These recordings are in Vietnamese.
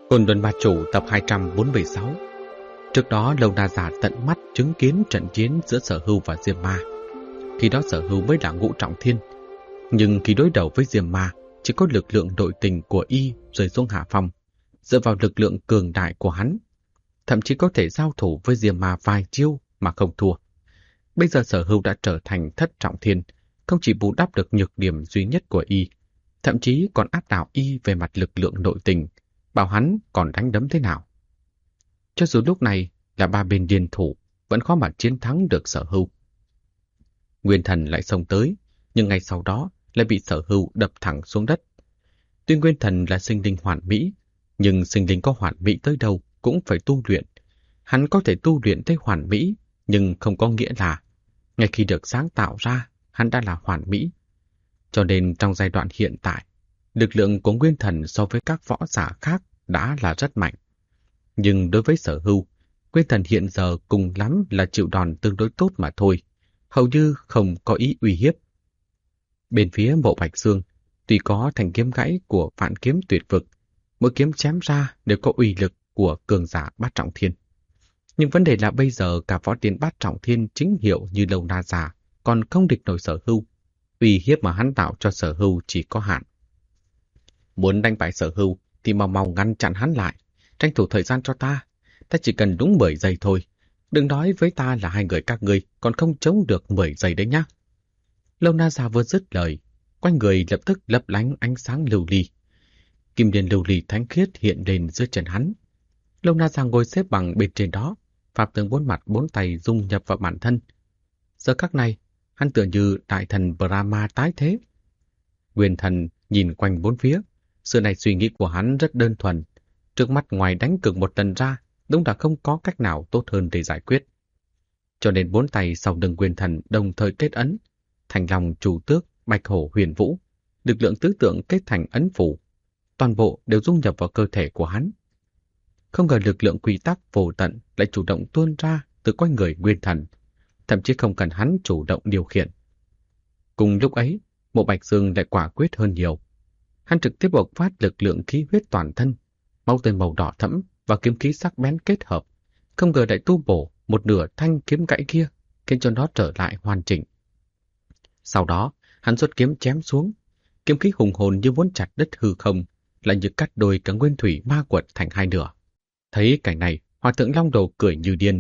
Côn Luân Ma Chủ tập 246. Trước đó Lâu Na Giả tận mắt chứng kiến trận chiến giữa Sở Hưu và Diêm Ma. Khi đó Sở Hưu mới là ngũ trọng thiên, nhưng khi đối đầu với Diêm Ma, chỉ có lực lượng nội tình của y rơi xuống hạ phong, dựa vào lực lượng cường đại của hắn, thậm chí có thể giao thủ với Diêm Ma vài chiêu mà không thua. Bây giờ Sở Hưu đã trở thành thất trọng thiên, không chỉ bù đắp được nhược điểm duy nhất của y, thậm chí còn áp đảo y về mặt lực lượng nội tình, bảo hắn còn đánh đấm thế nào. Cho dù lúc này là ba bên liên thủ, vẫn khó mà chiến thắng được Sở Hưu. Nguyên Thần lại xông tới, nhưng ngay sau đó lại bị Sở Hưu đập thẳng xuống đất. Tuy Nguyên Thần là sinh linh hoàn mỹ, nhưng sinh linh có hoàn mỹ tới đâu cũng phải tu luyện. Hắn có thể tu luyện tới hoàn mỹ, nhưng không có nghĩa là ngay khi được sáng tạo ra, hắn đã là hoàn mỹ. Cho nên trong giai đoạn hiện tại, lực lượng của Nguyên Thần so với các võ giả khác đã là rất mạnh. Nhưng đối với Sở Hưu, Nguyên Thần hiện giờ cùng lắm là chịu đòn tương đối tốt mà thôi, hầu như không có ý uy hiếp. Bên phía Mộ Bạch Dương, tuy có thanh kiếm gãy của Vạn Kiếm Tuyệt Vực, mỗi kiếm chém ra đều có uy lực của cường giả bát trọng thiên. Nhưng vấn đề là bây giờ cả võ tiên bát trọng thiên chính hiệu như Lâu Na Giả còn không địch nổi Sở Hưu. Uy hiếp mà hắn tạo cho Sở Hưu chỉ có hạn. Muốn đánh bại Sở Hưu thì mau mau ngăn chặn hắn lại, tranh thủ thời gian cho ta. Ta chỉ cần đúng 10 giây thôi. Đừng nói với ta là hai người các ngươi còn không chống được 10 giây đấy nhá. Lâu Na Giả vừa dứt lời, quanh người lập tức lấp lánh ánh sáng lưu ly. Kim điền lưu ly thánh khiết hiện lên dưới chân hắn. Lâu Na Giả ngồi xếp bằng bên trên đó, pháp tướng bốn mặt bốn tay dung nhập vào bản thân. Giờ khắc này, hắn tựa như đại thần Brahma tái thế. Nguyên Thần nhìn quanh bốn phía, xưa này suy nghĩ của hắn rất đơn thuần. Trước mắt ngoài đánh cược một lần ra, đúng là không có cách nào tốt hơn để giải quyết. Cho nên bốn tay sau lưng Nguyên Thần đồng thời kết ấn, Thành Long, Chủ Tước, Bạch Hổ, Huyền Vũ, lực lượng tứ tượng kết thành ấn phủ, toàn bộ đều dung nhập vào cơ thể của hắn. Không ngờ lực lượng quy tắc vô tận lại chủ động tuôn ra từ quanh người Nguyên Thần, thậm chí không cần hắn chủ động điều khiển. Cùng lúc ấy, Mộ Bạch Dương lại quả quyết hơn nhiều. Hắn trực tiếp bộc phát lực lượng khí huyết toàn thân, máu tươi màu đỏ thẫm và kiếm khí sắc bén kết hợp, không ngờ lại tu bổ một nửa thanh kiếm gãy kia, khiến cho nó trở lại hoàn chỉnh. Sau đó, hắn xuất kiếm chém xuống, kiếm khí hùng hồn như muốn chặt đất hư không, lại như cắt đôi cả nguyên thủy ma quật thành hai nửa. Thấy cảnh này, Hòa thượng Long Đầu cười như điên.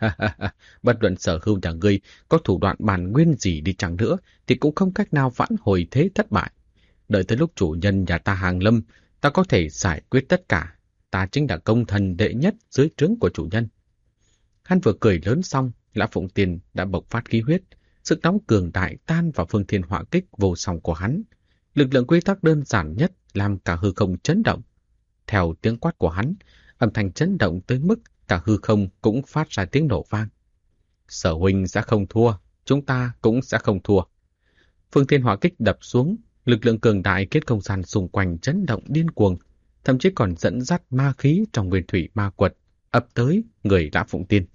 Bất luận Sở Hưu nhà ngươi có thủ đoạn bản nguyên gì đi chăng nữa thì cũng không cách nào vãn hồi thế thất bại. Đợi tới lúc chủ nhân nhà ta hàng lâm, ta có thể giải quyết tất cả. Ta chính là công thần đệ nhất dưới trướng của chủ nhân. Hắn vừa cười lớn xong, Lã Phụng Tiên đã bộc phát khí huyết, sức nóng cường đại tan vào phương thiên hỏa kích vô song của hắn. Lực lượng quy tắc đơn giản nhất làm cả hư không chấn động. Theo tiếng quát của hắn, âm thanh chấn động tới mức cả hư không cũng phát ra tiếng nổ vang. Sở huynh sẽ không thua, chúng ta cũng sẽ không thua. Phương thiên hỏa kích đập xuống, lực lượng cường đại kết không gian xung quanh chấn động điên cuồng, thậm chí còn dẫn dắt ma khí trong nguyên thủy ma quật ập tới người Lã Phụng Tiên.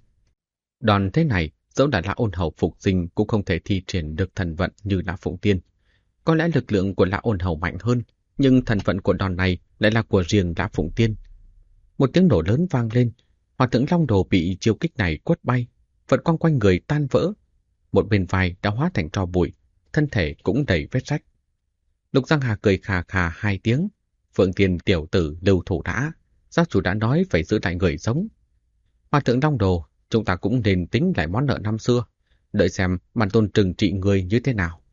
Đòn thế này, dẫu là Lã Ôn Hầu phục sinh cũng không thể thi triển được thần vận như Lã Phụng Tiên. Có lẽ lực lượng của Lã Ôn Hầu mạnh hơn, nhưng thần vận của đòn này lại là của riêng Lã Phụng Tiên. Một tiếng nổ lớn vang lên, Hòa thượng Long Đồ bị chiêu kích này quất bay, vật quang quanh người tan vỡ. Một bên vai đã hóa thành tro bụi, thân thể cũng đầy vết rách. Lục Giang Hà cười khà khà hai tiếng. Phượng Tiên tiểu tử lưu thủ đã, giáo chủ đã nói phải giữ lại người sống. Hòa thượng Long Đồ, chúng ta cũng nên tính lại món nợ năm xưa, đợi xem bản tôn trừng trị người như thế nào.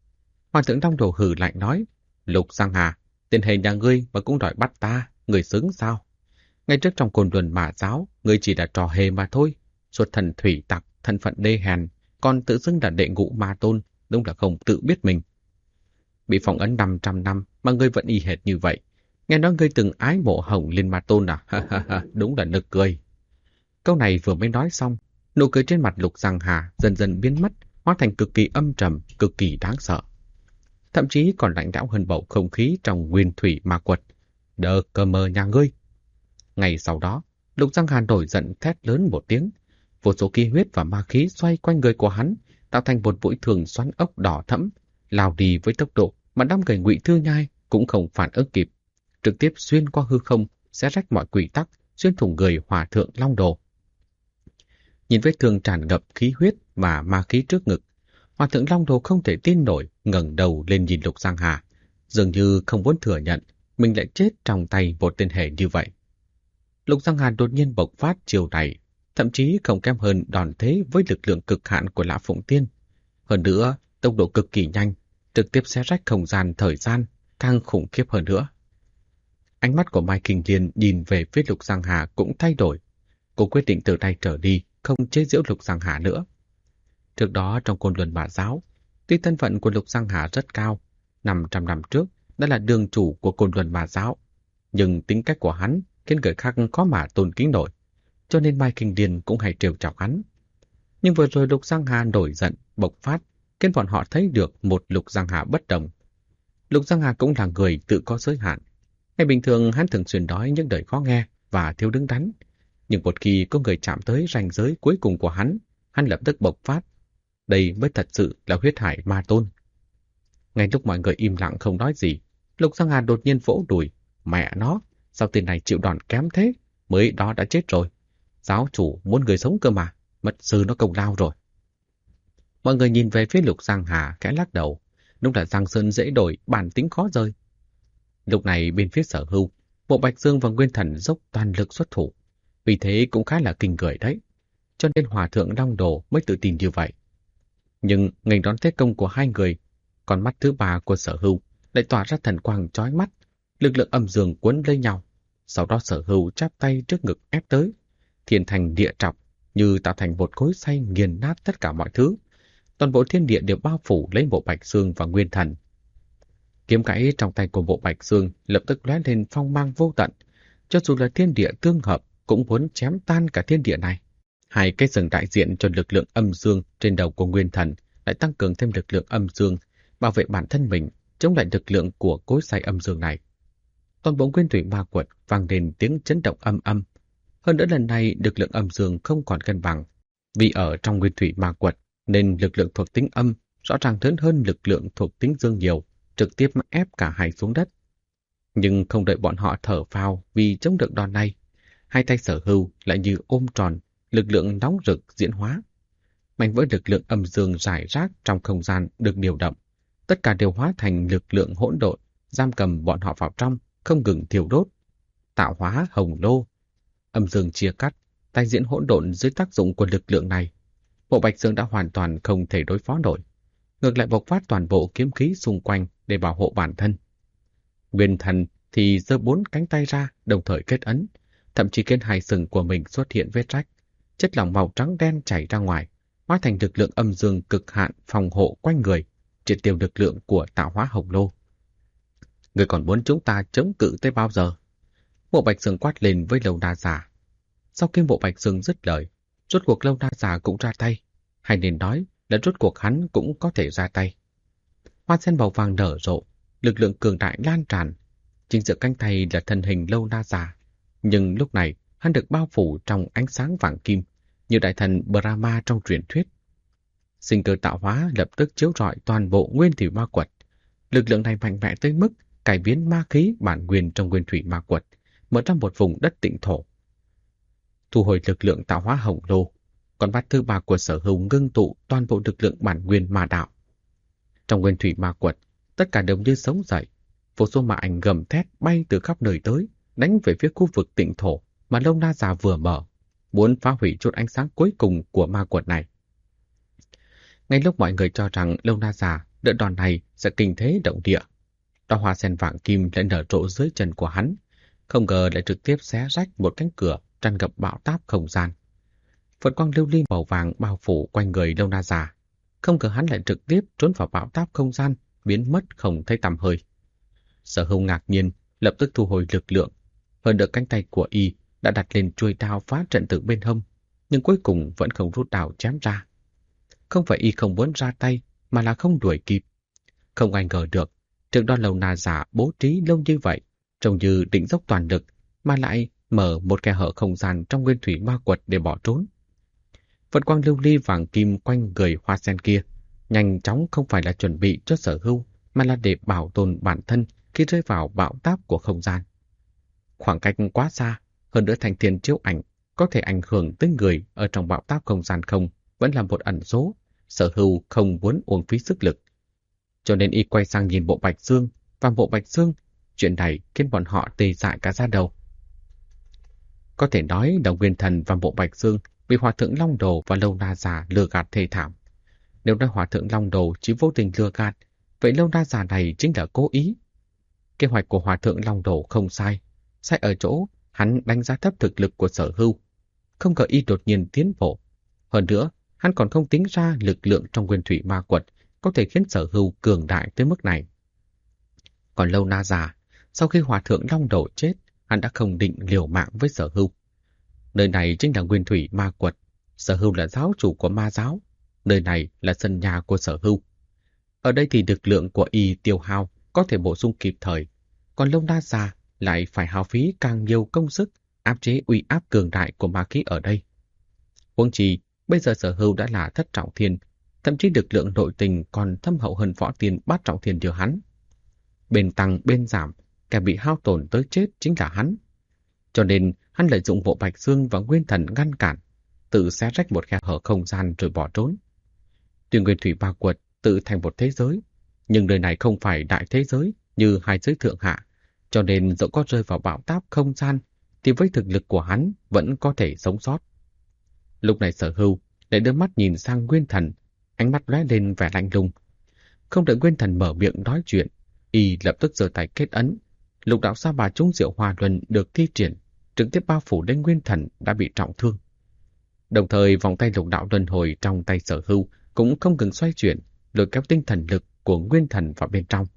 Hòa thượng Long Đồ hừ lạnh nói, Lục Giang Hà, tiền hề nhà ngươi mà cũng đòi bắt ta, người xứng sao? Ngay trước trong Côn Luân Mã giáo, ngươi chỉ là trò hề mà thôi. Xuất thần thủy tặc, thân phận đê hèn, còn tự xưng là đệ ngũ ma tôn, đúng là không tự biết mình. Bị phong ấn 500 năm mà ngươi vẫn y hệt như vậy. Nghe nói ngươi từng ái mộ Hồng Liên Ma Tôn à? Đúng là nực cười. Câu này vừa mới nói xong, nụ cười trên mặt Lục Giang Hà dần dần biến mất, hóa thành cực kỳ âm trầm, cực kỳ đáng sợ. Thậm chí còn lạnh lẽo hơn bầu không khí trong nguyên thủy ma quật. Đờ cơ mờ nhà ngươi. Ngày sau đó, Lục Giang Hà nổi giận thét lớn một tiếng. Vô số khí huyết và ma khí xoay quanh người của hắn, tạo thành một mũi thường xoắn ốc đỏ thẫm, lao đi với tốc độ mà đám người Ngụy Thư Nhai cũng không phản ứng kịp, trực tiếp xuyên qua hư không, xé rách mọi quy tắc, xuyên thủng người hòa thượng Long Đồ. Nhìn vết thương tràn ngập khí huyết và ma khí trước ngực, hòa thượng Long Đồ không thể tin nổi, ngẩng đầu lên nhìn Lục Giang Hà, dường như không muốn thừa nhận mình lại chết trong tay một tên hề như vậy. Lục Giang Hà đột nhiên bộc phát chiều này, thậm chí không kém hơn đòn thế với lực lượng cực hạn của Lã Phụng Tiên. Hơn nữa, tốc độ cực kỳ nhanh, trực tiếp xé rách không gian thời gian, càng khủng khiếp hơn nữa. Ánh mắt của Mai Kinh Liên nhìn về phía Lục Giang Hà cũng thay đổi. Cô quyết định từ nay trở đi không chế giễu Lục Giang Hà nữa. Trước đó trong Côn Luân Bà Giáo, tuy thân phận của Lục Giang Hà rất cao, 500 năm trước đã là đường chủ của Côn Luân Bà Giáo, nhưng tính cách của hắn khiến người khác khó mà tôn kính nổi, cho nên Mai Kinh Liên cũng hay trêu chọc hắn. Nhưng vừa rồi Lục Giang Hà nổi giận, bộc phát, khiến bọn họ thấy được một Lục Giang Hà bất đồng. Lục Giang Hà cũng là người tự có giới hạn. Ngày bình thường hắn thường xuyên nói những lời khó nghe và thiếu đứng đắn, nhưng một khi có người chạm tới ranh giới cuối cùng của hắn lập tức bộc phát. Đây mới thật sự là huyết hải ma tôn. Ngay lúc mọi người im lặng không nói gì, Lục Giang Hà đột nhiên vỗ đùi. Mẹ nó, sao tên này chịu đòn kém thế? Mới đó đã chết rồi. Giáo chủ muốn người sống cơ mà, mất sư nó công lao rồi. Mọi người nhìn về phía Lục Giang Hà khẽ lắc đầu. Đúng là Giang Sơn dễ đổi, bản tính khó rơi. Lúc này bên phía Sở Hưu, Bộ Bạch Dương và Nguyên Thần dốc toàn lực xuất thủ. Vì thế cũng khá là kinh người đấy. Cho nên Hòa Thượng Long Đồ mới tự tin như vậy. Nhưng ngày đón thế công của hai người, con mắt thứ ba của Sở Hưu lại tỏa ra thần quang chói mắt, lực lượng âm dương cuốn lấy nhau. Sau đó Sở Hưu chắp tay trước ngực ép tới, thiên thành địa trọc như tạo thành một khối xay nghiền nát tất cả mọi thứ. Toàn bộ thiên địa đều bao phủ lấy Bộ Bạch Dương và Nguyên Thần. Kiếm gãy trong tay của Bộ Bạch Dương lập tức lóe lên phong mang vô tận, cho dù là thiên địa tương hợp cũng muốn chém tan cả thiên địa này. Hai cái sừng đại diện cho lực lượng âm dương trên đầu của Nguyên Thần lại tăng cường thêm lực lượng âm dương, bảo vệ bản thân mình chống lại lực lượng của cối xay âm dương này. Toàn bộ nguyên thủy ma quật vang lên tiếng chấn động âm âm. Hơn nữa lần này lực lượng âm dương không còn cân bằng, vì ở trong nguyên thủy ma quật nên lực lượng thuộc tính âm rõ ràng lớn hơn lực lượng thuộc tính dương nhiều, trực tiếp ép cả hai xuống đất. Nhưng không đợi bọn họ thở phào vì chống được đòn này, hai tay Sở Hưu lại như ôm tròn lực lượng nóng rực diễn hóa. Mảnh vỡ lực lượng âm dương rải rác trong không gian được điều động, tất cả đều hóa thành lực lượng hỗn độn, giam cầm bọn họ vào trong, không ngừng thiêu đốt, tạo hóa hồng lô. Âm dương chia cắt, tái diễn hỗn độn dưới tác dụng của lực lượng này. Bộ Bạch Dương đã hoàn toàn không thể đối phó nổi, ngược lại bộc phát toàn bộ kiếm khí xung quanh để bảo hộ bản thân. Nguyên Thần thì giơ 4 cánh tay ra, đồng thời kết ấn, thậm chí trên hai sừng của mình xuất hiện vết rách, chất lỏng màu trắng đen chảy ra ngoài, hóa thành lực lượng âm dương cực hạn phòng hộ quanh người, triệt tiêu lực lượng của tạo hóa hồng lô. Người còn muốn chúng ta chống cự tới bao giờ? Bộ Bạch Dương quát lên với Lâu Na Giả. Sau khi Bộ Bạch Dương dứt lời, rốt cuộc Lâu Na Giả cũng ra tay, hay nên nói là rốt cuộc hắn cũng có thể ra tay. Hoa sen màu vàng nở rộ, lực lượng cường đại lan tràn. Chính giữa cánh tay là thân hình Lâu Na Giả, nhưng lúc này hắn được bao phủ trong ánh sáng vàng kim, như đại thần Brahma trong truyền thuyết. Sinh cơ tạo hóa lập tức chiếu rọi toàn bộ nguyên thủy ma quật. Lực lượng này mạnh mẽ tới mức cải biến ma khí bản nguyên trong nguyên thủy ma quật, mở ra một vùng đất tịnh thổ. Thu hồi lực lượng tạo hóa hồng lô, con mắt thứ ba của Sở Hưu ngưng tụ toàn bộ lực lượng bản nguyên ma đạo. Trong nguyên thủy ma quật, tất cả đều như sống dậy, vô số ma ảnh gầm thét bay từ khắp nơi tới, đánh về phía khu vực tịnh thổ mà Lâu Na Giả vừa mở, muốn phá hủy chút ánh sáng cuối cùng của ma quật này. Ngay lúc mọi người cho rằng Lâu Na Giả đợt đòn này sẽ kinh thế động địa, đóa hoa sen vàng kim lại nở rộ dưới chân của hắn, không ngờ lại trực tiếp xé rách một cánh cửa tràn ngập bão táp không gian. Phật quang lưu ly màu vàng bao phủ quanh người Lâu Na Giả, không ngờ hắn lại trực tiếp trốn vào bão táp không gian, biến mất không thấy tăm hơi. Sở Hưu ngạc nhiên, lập tức thu hồi lực lượng. Hơn được cánh tay của y đã đặt lên chuôi đao phá trận từ bên hông, nhưng cuối cùng vẫn không rút đao chém ra. Không phải y không muốn ra tay, mà là không đuổi kịp. Không ai ngờ được, trước đó Lâu Na Giả bố trí lâu như vậy, trông như định dốc toàn lực, mà lại mở một khe hở không gian trong nguyên thủy ma quật để bỏ trốn. Phật quang lưu ly vàng kim quanh người hoa sen kia, nhanh chóng không phải là chuẩn bị cho Sở Hưu, mà là để bảo tồn bản thân khi rơi vào bão táp của không gian. Khoảng cách quá xa, hơn nữa thành thiên chiếu ảnh có thể ảnh hưởng tới người ở trong bão táp không gian không vẫn là một ẩn số, Sở Hưu không muốn uổng phí sức lực. Cho nên y quay sang nhìn Bộ Bạch Dương và Bộ Bạch Dương, chuyện này khiến bọn họ tê dại cả da đầu. Có thể nói Đồng Nguyên Thần và Bộ Bạch Dương bị Hòa Thượng Long Đồ và Lâu Na Già lừa gạt thê thảm. Nếu nói Hòa Thượng Long Đồ chỉ vô tình lừa gạt, vậy Lâu Na Già này chính là cố ý. Kế hoạch của Hòa Thượng Long Đồ không sai, sai ở chỗ hắn đánh giá thấp thực lực của Sở Hưu, không ngờ y đột nhiên tiến bộ. Hơn nữa, hắn còn không tính ra lực lượng trong Nguyên Thủy Ma Quật có thể khiến Sở Hưu cường đại tới mức này. Còn Lâu Na Già, sau khi Hòa Thượng Long Đồ chết, hắn đã không định liều mạng với Sở Hưu. Nơi này chính là Nguyên Thủy Ma Quật, Sở Hưu là giáo chủ của ma giáo, nơi này là sân nhà của Sở Hưu. Ở đây thì lực lượng của y tiêu hao có thể bổ sung kịp thời, còn Lâu Na Già lại phải hao phí càng nhiều công sức áp chế uy áp cường đại của ma khí ở đây. Huống chi, bây giờ Sở Hưu đã là thất trọng thiên, thậm chí lực lượng nội tình còn thâm hậu hơn võ tiên bát trọng thiên điều hắn. Bên tăng bên giảm, kẻ bị hao tổn tới chết chính là hắn. Cho nên hắn lợi dụng Bộ Bạch Dương và Nguyên Thần ngăn cản, tự xé rách một khe hở không gian rồi bỏ trốn. Tuy Nguyên Thủy Ma Quật tự thành một thế giới, nhưng nơi này không phải đại thế giới như hai giới thượng hạ, cho nên dẫu có rơi vào bão táp không gian thì với thực lực của hắn vẫn có thể sống sót. Lúc này Sở Hưu lại đưa mắt nhìn sang Nguyên Thần, ánh mắt lóe lên vẻ lạnh lùng. Không đợi Nguyên Thần mở miệng nói chuyện, y lập tức giơ tay kết ấn. Lục đạo sa bà trúng diệu hòa luân được thi triển, trực tiếp bao phủ đến Nguyên Thần đã bị trọng thương. Đồng thời vòng tay lục đạo luân hồi trong tay Sở Hưu cũng không ngừng xoay chuyển, lôi kéo tinh thần lực của Nguyên Thần vào bên trong.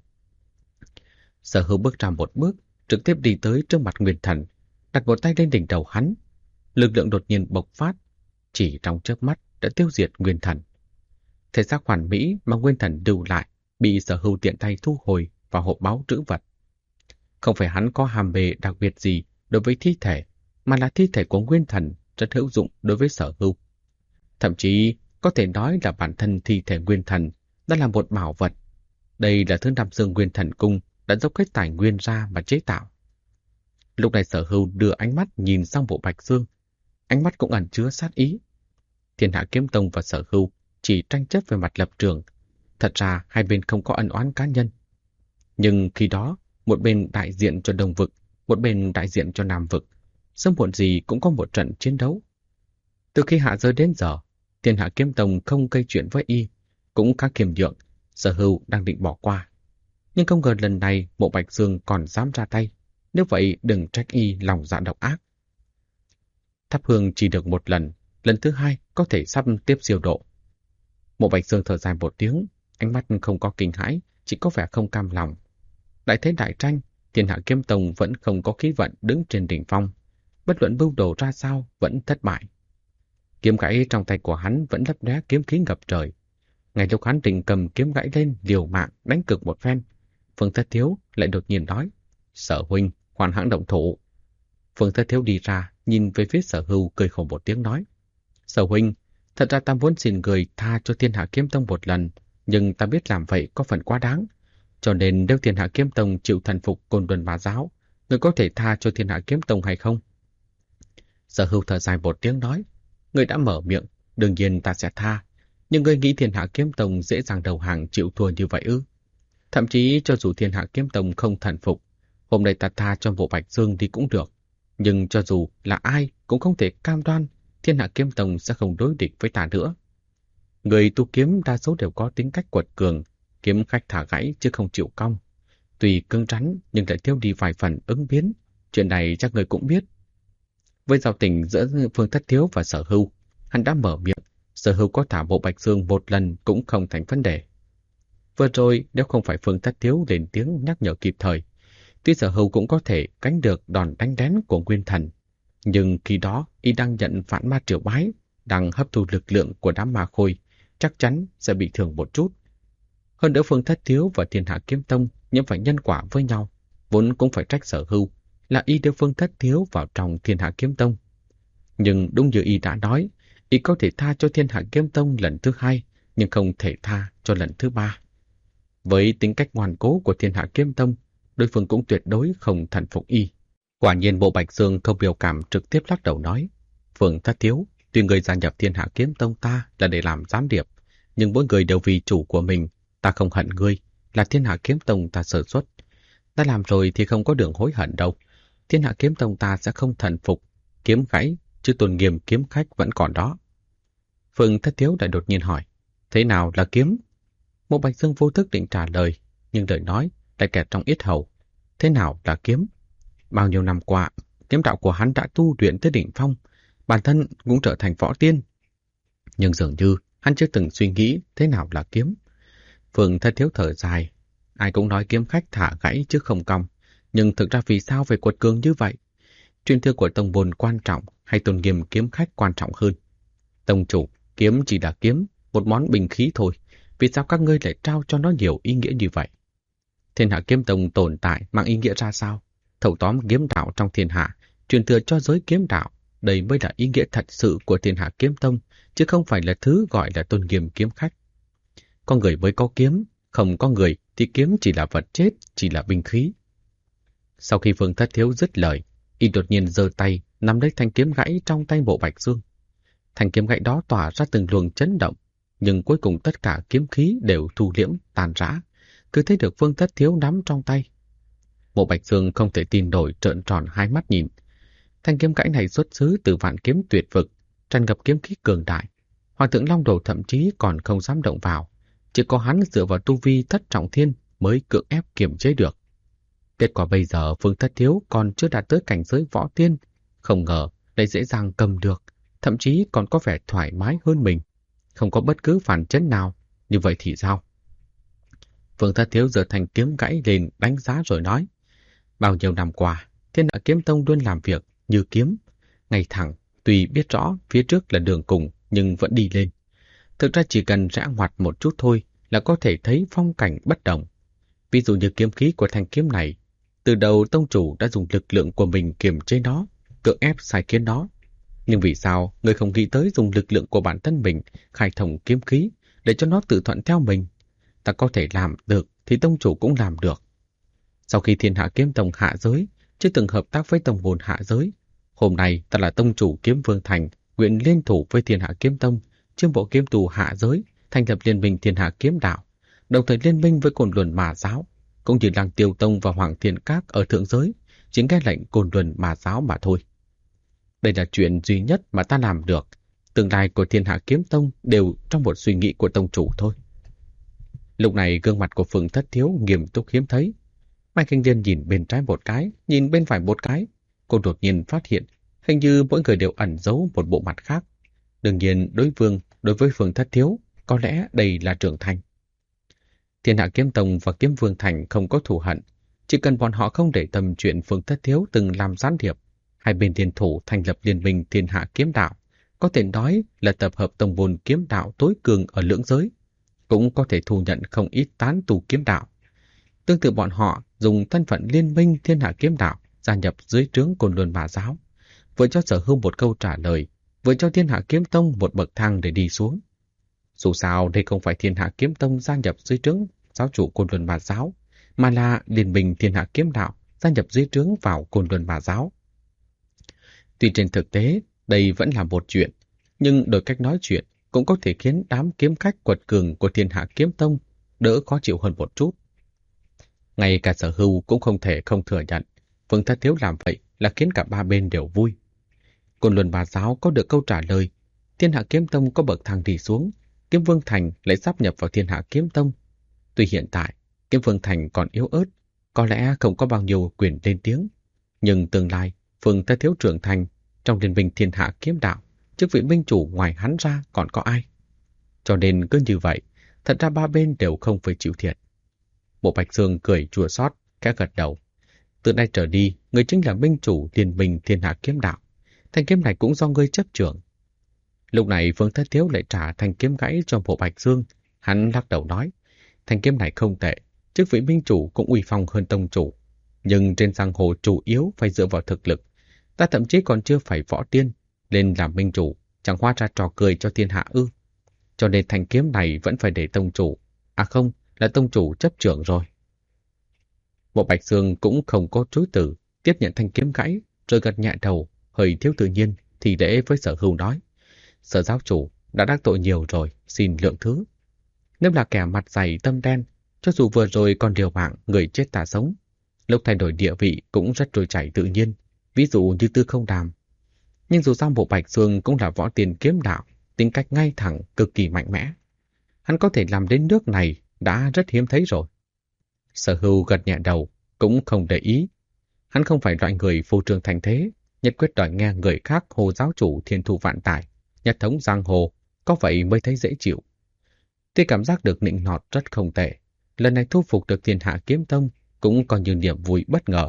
Sở Hưu bước ra một bước, trực tiếp đi tới trước mặt Nguyên Thần, đặt một tay lên đỉnh đầu hắn. Lực lượng đột nhiên bộc phát, chỉ trong chớp mắt đã tiêu diệt Nguyên Thần. Thể xác hoàn mỹ mà Nguyên Thần lưu lại bị Sở Hưu tiện tay thu hồi vào hộp báu trữ vật. Không phải hắn có hàm bề đặc biệt gì đối với thi thể, mà là thi thể của Nguyên Thần rất hữu dụng đối với Sở Hưu. Thậm chí có thể nói là bản thân thi thể Nguyên Thần đã là một bảo vật. Đây là thứ Nam Dương Nguyên Thần Cung đã dốc hết tài nguyên ra mà chế tạo. Lúc này Sở Hưu đưa ánh mắt nhìn sang Bộ Bạch Dương, ánh mắt cũng ẩn chứa sát ý. Thiên Hạ Kiếm Tông và Sở Hưu chỉ tranh chấp về mặt lập trường. Thật ra hai bên không có ân oán cá nhân. Nhưng khi đó, một bên đại diện cho Đông Vực, một bên đại diện cho Nam Vực, sớm muộn gì cũng có một trận chiến đấu. Từ khi hạ giới đến giờ, Thiên Hạ Kiếm Tông không gây chuyện với y, cũng khá kiềm nhượng, Sở Hưu đang định bỏ qua. Nhưng không ngờ lần này Bộ Bạch Dương còn dám ra tay, nếu vậy đừng trách y lòng dạ độc ác. Thắp hương chỉ được một lần thứ hai có thể sắp tiếp siêu độ. Bộ Bạch Dương thở dài một tiếng, ánh mắt không có kinh hãi, chỉ có vẻ không cam lòng. Đại thế đại tranh, Thiên Hạ Kiếm Tông vẫn không có khí vận đứng trên đỉnh phong, bất luận mưu đồ ra sao vẫn thất bại. Kiếm gãy trong tay của hắn vẫn lấp lóe kiếm khí ngập trời. Ngay lúc hắn định cầm kiếm gãy lên liều mạng đánh cực một phen, Phương Thất Thiếu lại đột nhiên nói: "Sở huynh, hoàn hãng động thủ." Phương Thất Thiếu đi ra, nhìn về phía Sở Hưu cười khổ một tiếng nói: "Sở huynh, thật ra ta muốn xin người tha cho Thiên Hạ Kiếm Tông một lần, nhưng ta biết làm vậy có phần quá đáng. Cho nên nếu Thiên Hạ Kiếm Tông chịu thần phục Côn Luân Ma Giáo, người có thể tha cho Thiên Hạ Kiếm Tông hay không?" Sở Hưu thở dài một tiếng nói: "Người đã mở miệng, đương nhiên ta sẽ tha. Nhưng người nghĩ Thiên Hạ Kiếm Tông dễ dàng đầu hàng chịu thua như vậy ư? Thậm chí cho dù Thiên Hạ Kiếm Tông không thần phục, hôm nay ta tha cho Bộ Bạch Dương đi cũng được. Nhưng cho dù là ai cũng không thể cam đoan Thiên Hạ Kiếm Tông sẽ không đối địch với ta nữa. Người tu kiếm đa số đều có tính cách quật cường, kiếm khách thả gãy chứ không chịu cong. Tuy cứng rắn nhưng lại thiếu đi vài phần ứng biến, chuyện này chắc người cũng biết." Với giao tình giữa Phương Thất Thiếu và Sở Hưu, hắn đã mở miệng, Sở Hưu có thả Bộ Bạch Dương một lần cũng không thành vấn đề. Vừa rồi nếu không phải Phương Thất Thiếu lên tiếng nhắc nhở kịp thời, tuy Sở Hưu cũng có thể gánh được đòn đánh đén của Nguyên Thần, nhưng khi đó y đang nhận Vạn Ma Triều Bái, đang hấp thu lực lượng của đám ma khôi, chắc chắn sẽ bị thương một chút. Hơn nữa Phương Thất Thiếu và Thiên Hạ Kiếm Tông nhiễm phải nhân quả với nhau, vốn cũng phải trách Sở Hưu là y đưa Phương Thất Thiếu vào trong Thiên Hạ Kiếm Tông. Nhưng đúng như y đã nói, y có thể tha cho Thiên Hạ Kiếm Tông lần thứ hai, nhưng không thể tha cho lần thứ ba. Với tính cách ngoan cố của Thiên Hạ Kiếm Tông, đối phương cũng tuyệt đối không thần phục y. Quả nhiên Bộ Bạch Dương không biểu cảm trực tiếp lắc đầu nói, Phượng Thất Thiếu, tuy người gia nhập Thiên Hạ Kiếm Tông ta là để làm gián điệp, nhưng mỗi người đều vì chủ của mình, ta không hận ngươi, là Thiên Hạ Kiếm Tông ta sơ suất. Ta làm rồi thì không có đường hối hận đâu. Thiên Hạ Kiếm Tông ta sẽ không thần phục, kiếm gãy, chứ tôn nghiêm kiếm khách vẫn còn đó. Phượng Thất Thiếu lại đột nhiên hỏi, thế nào là kiếm? Bộ Bạch Dương vô thức định trả lời, nhưng lời nói lại kẹt trong yết hầu. Thế nào là kiếm? Bao nhiêu năm qua, kiếm đạo của hắn đã tu luyện tới đỉnh phong, bản thân cũng trở thành võ tiên. Nhưng dường như hắn chưa từng suy nghĩ thế nào là kiếm. Phượng Thất Thiếu thở dài, ai cũng nói kiếm khách thả gãy chứ không cong, nhưng thực ra vì sao phải quật cường như vậy? Truyền thừa của tông môn quan trọng hay tôn nghiêm kiếm khách quan trọng hơn? Tông chủ, kiếm chỉ là kiếm, một món binh khí thôi, vì sao các ngươi lại trao cho nó nhiều ý nghĩa như vậy? Thiên Hạ Kiếm Tông tồn tại mang ý nghĩa ra sao? Thâu tóm kiếm đạo trong thiên hạ, truyền thừa cho giới kiếm đạo, đây mới là ý nghĩa thật sự của Thiên Hạ Kiếm Tông, chứ không phải là thứ gọi là tôn nghiêm kiếm khách. Có người mới có kiếm, không có người thì kiếm chỉ là vật chết, chỉ là binh khí. Sau khi Phương Thất Thiếu dứt lời, y đột nhiên giơ tay nắm lấy thanh kiếm gãy trong tay Bộ Bạch Dương. Thanh kiếm gãy đó tỏa ra từng luồng chấn động, nhưng cuối cùng tất cả kiếm khí đều thu liễm, tàn rã, cứ thấy được Phương Thất Thiếu nắm trong tay. Bộ Bạch Dương không thể tin nổi, trợn tròn hai mắt nhìn. Thanh kiếm gãy này xuất xứ từ vạn kiếm tuyệt vực, tràn ngập kiếm khí cường đại. Hoàng thượng Long Đồ thậm chí còn không dám động vào, chỉ có hắn dựa vào tu vi thất trọng thiên mới cưỡng ép kiềm chế được. Kết quả bây giờ Phương Thất Thiếu còn chưa đạt tới cảnh giới võ tiên, không ngờ lại dễ dàng cầm được, thậm chí còn có vẻ thoải mái hơn mình, không có bất cứ phản chấn nào. Như vậy thì sao? Phương Thất Thiếu giơ thanh kiếm gãy lên đánh giá rồi nói, bao nhiêu năm qua, Thiên Hạ Kiếm Tông luôn làm việc như kiếm, ngay thẳng, tuy biết rõ phía trước là đường cùng nhưng vẫn đi lên. Thực ra chỉ cần rẽ ngoặt một chút thôi là có thể thấy phong cảnh bất đồng. Ví dụ như kiếm khí của thanh kiếm này, từ đầu tông chủ đã dùng lực lượng của mình kiềm chế nó, cưỡng ép sai khiến nó. Nhưng vì sao người không nghĩ tới dùng lực lượng của bản thân mình khai thông kiếm khí để cho nó tự thuận theo mình? Ta có thể làm được thì tông chủ cũng làm được. Sau khi Thiên Hạ Kiếm Tông hạ giới, chưa từng hợp tác với tông môn hạ giới. Hôm nay ta là tông chủ Kiếm Vương Thành, nguyện liên thủ với Thiên Hạ Kiếm Tông, chiêu bộ kiếm tù hạ giới, thành lập liên minh Thiên Hạ Kiếm Đạo, đồng thời liên minh với Côn Luân Ma Giáo, cũng như Lăng Tiêu Tông và Hoàng Thiên Các ở thượng giới, chỉ nghe lệnh Côn Luân Ma Giáo mà thôi. Đây là chuyện duy nhất mà ta làm được. Tương lai của Thiên Hạ Kiếm Tông đều trong một suy nghĩ của tông chủ thôi. Lúc này gương mặt của Phương Thất Thiếu nghiêm túc hiếm thấy. Mai Kinh Điên nhìn bên trái một cái, nhìn bên phải một cái. Cô đột nhiên phát hiện hình như mỗi người đều ẩn giấu một bộ mặt khác. Đương nhiên đối với Phương Thất Thiếu, có lẽ đây là trưởng thành. Thiên Hạ Kiếm Tông và Kiếm Vương Thành không có thù hận, chỉ cần bọn họ không để tâm chuyện Phương Thất Thiếu từng làm gián điệp. Hai bên liên thủ thành lập liên minh Thiên Hạ Kiếm Đạo, có thể nói là tập hợp tông môn kiếm đạo tối cường ở lưỡng giới, cũng có thể thu nhận không ít tán tu kiếm đạo. Tương tự bọn họ dùng thân phận liên minh Thiên Hạ Kiếm Đạo gia nhập dưới trướng Côn Luân Ma Giáo, vừa cho Sở Hưu một câu trả lời, vừa cho Thiên Hạ Kiếm Tông một bậc thang để đi xuống. Dù sao đây không phải Thiên Hạ Kiếm Tông gia nhập dưới trướng giáo chủ Côn Luân Ma Giáo, mà là liên minh Thiên Hạ Kiếm Đạo gia nhập dưới trướng vào Côn Luân Ma Giáo. Tuy trên thực tế đây vẫn là một chuyện, nhưng đổi cách nói chuyện cũng có thể khiến đám kiếm khách quật cường của Thiên Hạ Kiếm Tông đỡ khó chịu hơn một chút. Ngay cả Sở Hưu cũng không thể không thừa nhận, Phương Thất Thiếu làm vậy là khiến cả ba bên đều vui. Côn Luân Ma Giáo có được câu trả lời, Thiên Hạ Kiếm Tông có bậc thang đi xuống, Kiếm Vương Thành lại sáp nhập vào Thiên Hạ Kiếm Tông. Tuy hiện tại Kiếm Vương Thành còn yếu ớt, có lẽ không có bao nhiêu quyền lên tiếng, nhưng tương lai Phương Thất Thiếu trưởng thành trong liên minh Thiên Hạ Kiếm Đạo, chức vị minh chủ ngoài hắn ra còn có ai? Cho nên cứ như vậy, thật ra ba bên đều không phải chịu thiệt. Bộ Bạch Dương cười chua xót, khẽ gật đầu. Từ nay trở đi, người chính là minh chủ liên minh Thiên Hạ Kiếm Đạo. Thanh kiếm này cũng do ngươi chấp trưởng. Lúc này Phương Thất Thiếu lại trả thanh kiếm gãy cho Bộ Bạch Dương. Hắn lắc đầu nói, thanh kiếm này không tệ, chức vị minh chủ cũng uy phong hơn tông chủ. Nhưng trên giang hồ chủ yếu phải dựa vào thực lực. Ta thậm chí còn chưa phải võ tiên, lên làm minh chủ, chẳng hóa ra trò cười cho thiên hạ ư. Cho nên thanh kiếm này vẫn phải để tông chủ. À không, là tông chủ chấp trưởng rồi. Bộ Bạch Dương cũng không có chối từ, tiếp nhận thanh kiếm gãy, rồi gật nhẹ đầu, hơi thiếu tự nhiên thì để với Sở Hưu nói: Sở giáo chủ đã đắc tội nhiều rồi, xin lượng thứ. Nếu là kẻ mặt dày tâm đen, cho dù vừa rồi còn liều mạng người chết ta sống, lúc thay đổi địa vị cũng rất trôi chảy tự nhiên, ví dụ như Tư Không Đàm. Nhưng dù sao Bộ Bạch Xương cũng là võ tiền kiếm đạo, tính cách ngay thẳng, cực kỳ mạnh mẽ. Hắn có thể làm đến nước này đã rất hiếm thấy rồi. Sở Hưu gật nhẹ đầu, cũng không để ý. Hắn không phải loại người phô trương thành thế, nhất quyết đòi nghe người khác hô giáo chủ thiên thu vạn tài, nhất thống giang hồ, có vậy mới thấy dễ chịu. Tuy cảm giác được nịnh nọt rất không tệ, lần này thu phục được Thiên Hạ Kiếm Tông cũng còn nhiều niềm vui bất ngờ.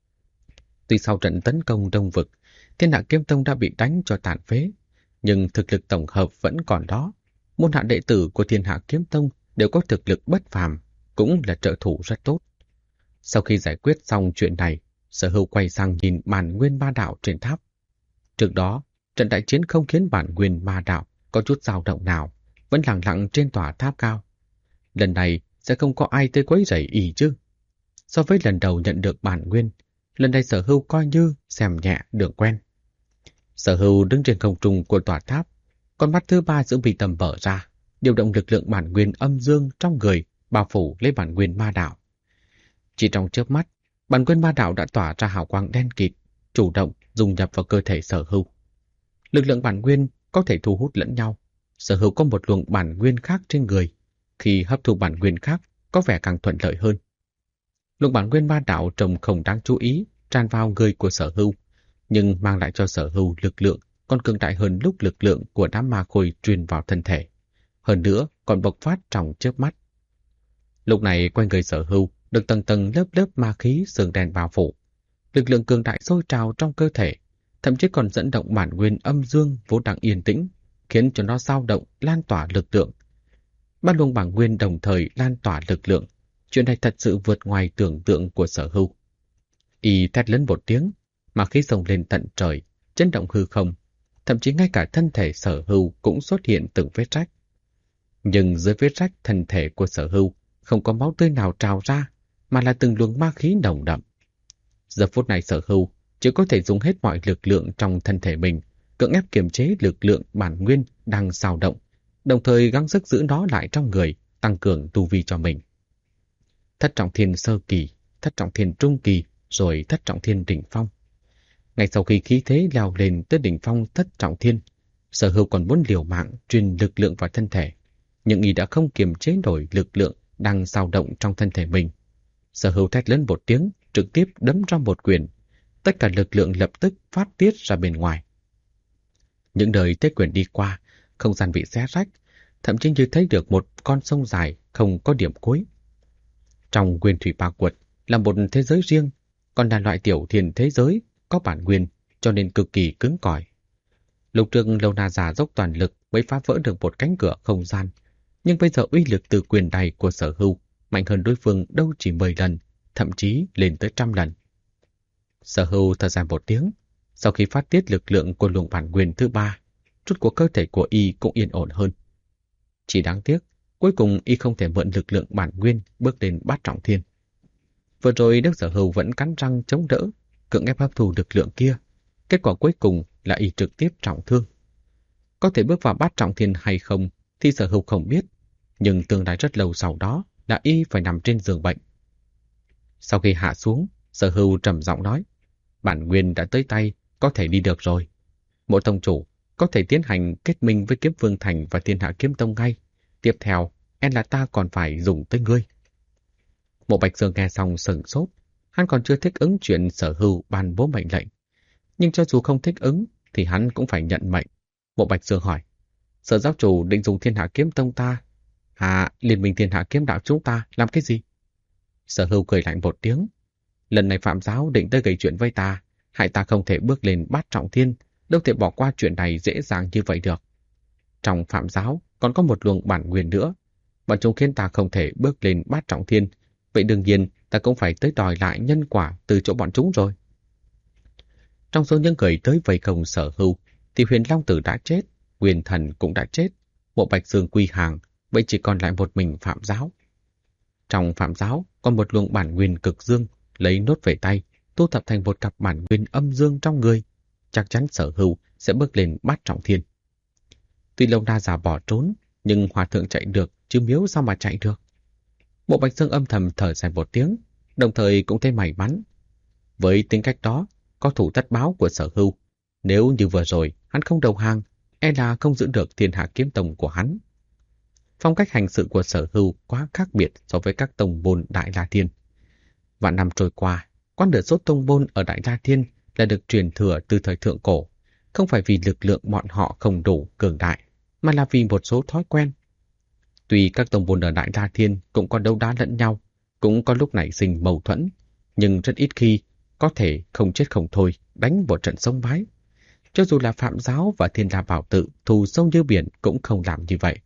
Tuy sau trận tấn công Đông Vực, Thiên Hạ Kiếm Tông đã bị đánh cho tàn phế, nhưng thực lực tổng hợp vẫn còn đó. Môn hạ đệ tử của Thiên Hạ Kiếm Tông đều có thực lực bất phàm, cũng là trợ thủ rất tốt. Sau khi giải quyết xong chuyện này, Sở Hưu quay sang nhìn bản nguyên ma đạo trên tháp. Trước đó, trận đại chiến không khiến bản nguyên ma đạo có chút dao động nào, vẫn lặng lặng trên tòa tháp cao. Lần này sẽ không có ai tới quấy rầy y chứ. So với lần đầu nhận được bản nguyên, lần này Sở Hưu coi như xem nhẹ đường quen. Sở Hưu đứng trên không trung của tòa tháp, con mắt thứ ba giữa mi tâm mở ra, điều động lực lượng bản nguyên âm dương trong người, bao phủ lấy bản nguyên ma đạo. Chỉ trong chớp mắt, bản nguyên ma đạo đã tỏa ra hào quang đen kịt, chủ động dung nhập vào cơ thể Sở Hưu. Lực lượng bản nguyên có thể thu hút lẫn nhau. Sở Hưu có một luồng bản nguyên khác trên người, khi hấp thu bản nguyên khác có vẻ càng thuận lợi hơn. Luồng bản nguyên ma đạo trông không đáng chú ý tràn vào người của Sở Hưu, nhưng mang lại cho Sở Hưu lực lượng còn cường đại hơn lúc lực lượng của đám ma khôi truyền vào thân thể. Hơn nữa còn bộc phát trong chớp mắt. Lúc này quanh người Sở Hưu được tầng tầng lớp lớp ma khí sương đen bao phủ. Lực lượng cường đại sôi trào trong cơ thể, thậm chí còn dẫn động bản nguyên âm dương vốn đang yên tĩnh, khiến cho nó dao động, lan tỏa lực lượng. Ba luồng bản nguyên đồng thời lan tỏa lực lượng, chuyện này thật sự vượt ngoài tưởng tượng của Sở Hưu. Y thét lớn một tiếng, mà khí xông lên tận trời, chấn động hư không, thậm chí ngay cả thân thể Sở Hưu cũng xuất hiện từng vết rách. Nhưng dưới vết rách thân thể của Sở Hưu không có máu tươi nào trào ra, mà là từng luồng ma khí nồng đậm. Giờ phút này Sở Hưu chỉ có thể dùng hết mọi lực lượng trong thân thể mình, cưỡng ép kiềm chế lực lượng bản nguyên đang dao động, đồng thời gắng sức giữ nó lại trong người, tăng cường tu vi cho mình. Thất trọng thiên sơ kỳ, thất trọng thiên trung kỳ, rồi thất trọng thiên đỉnh phong. Ngay sau khi khí thế leo lên tới đỉnh phong thất trọng thiên, Sở Hưu còn muốn liều mạng truyền lực lượng vào thân thể, nhưng y đã không kiềm chế nổi lực lượng đang dao động trong thân thể mình. Sở Hưu thét lớn một tiếng, trực tiếp đấm ra một quyền. Tất cả lực lượng lập tức phát tiết ra bên ngoài. Những đời thế quyền đi qua, không gian bị xé rách, thậm chí như thấy được một con sông dài không có điểm cuối. Trong Nguyên Thủy Ba Quật là một thế giới riêng, còn là loại tiểu thiên thế giới có bản nguyên, cho nên cực kỳ cứng cỏi. Lục Trường Lâu Na giả dốc toàn lực mới phá vỡ được một cánh cửa không gian, nhưng bây giờ uy lực từ quyền đài của Sở Hưu mạnh hơn đối phương đâu chỉ 10 lần, thậm chí lên tới 100 lần. Sở Hưu thở dài một tiếng, sau khi phát tiết lực lượng của luồng bản nguyên thứ ba, chút của cơ thể của y cũng yên ổn hơn. Chỉ đáng tiếc, cuối cùng y không thể mượn lực lượng bản nguyên bước lên bát trọng thiên. Vừa rồi Đức Sở Hưu vẫn cắn răng chống đỡ, cưỡng ép hấp thu lực lượng kia. Kết quả cuối cùng là y trực tiếp trọng thương. Có thể bước vào bát trọng thiên hay không thì Sở Hưu không biết, nhưng tương lai rất lâu sau đó là y phải nằm trên giường bệnh. Sau khi hạ xuống, Sở Hưu trầm giọng nói: bản nguyên đã tới tay, có thể đi được rồi. Mộ tông chủ có thể tiến hành kết minh với Kiếm Vương Thành và Thiên Hạ Kiếm Tông ngay. Tiếp theo, là ta còn phải dùng tới ngươi. Mộ Bạch Dương nghe xong sửng sốt, hắn còn chưa thích ứng chuyện Sở Hưu ban bố mệnh lệnh. Nhưng cho dù không thích ứng, thì hắn cũng phải nhận mệnh. Mộ Bạch Dương hỏi: Sở giáo chủ định dùng Thiên Hạ Kiếm Tông ta, liên minh Thiên Hạ Kiếm Đạo chúng ta làm cái gì? Sở Hưu cười lạnh một tiếng: lần này Phạm giáo định tới gây chuyện với ta, hại ta không thể bước lên bát trọng thiên, đâu thể bỏ qua chuyện này dễ dàng như vậy được. Trong Phạm giáo còn có một luồng bản nguyên nữa, bọn chúng khiến ta không thể bước lên bát trọng thiên, vậy đương nhiên ta cũng phải tới đòi lại nhân quả từ chỗ bọn chúng rồi. Trong số những người tới vây công Sở Hưu thì Huyền Long Tử đã chết, Huyền Thần cũng đã chết, Mộ Bạch Dương quy hàng, vậy chỉ còn lại một mình Phạm giáo. Trong Phạm giáo còn một luồng bản nguyên cực dương lấy nốt về tay, thu thập thành một cặp bản nguyên âm dương trong người, chắc chắn Sở Hưu sẽ bước lên bát trọng thiên. Tuy Lâu Na già bỏ trốn, nhưng hòa thượng chạy được, chứ miếu sao mà chạy được. Bộ Bạch Dương âm thầm thở dài một tiếng, đồng thời cũng thấy may mắn. Với tính cách đó, có thủ tất báo của Sở Hưu, nếu như vừa rồi hắn không đầu hàng, e là không giữ được Thiên Hạ Kiếm Tông của hắn. Phong cách hành sự của Sở Hưu quá khác biệt so với các tông môn Đại La Thiên. Vạn năm trôi qua, quan điểm số tông môn ở Đại La Thiên là được truyền thừa từ thời thượng cổ, không phải vì lực lượng bọn họ không đủ cường đại, mà là vì một số thói quen. Tuy các tông môn ở Đại La Thiên cũng có đấu đá lẫn nhau, cũng có lúc nảy sinh mâu thuẫn, nhưng rất ít khi có thể không chết không thôi đánh một trận sống mái. Cho dù là Phạm Giáo và Thiên La Bảo Tự thù sâu như biển cũng không làm như vậy.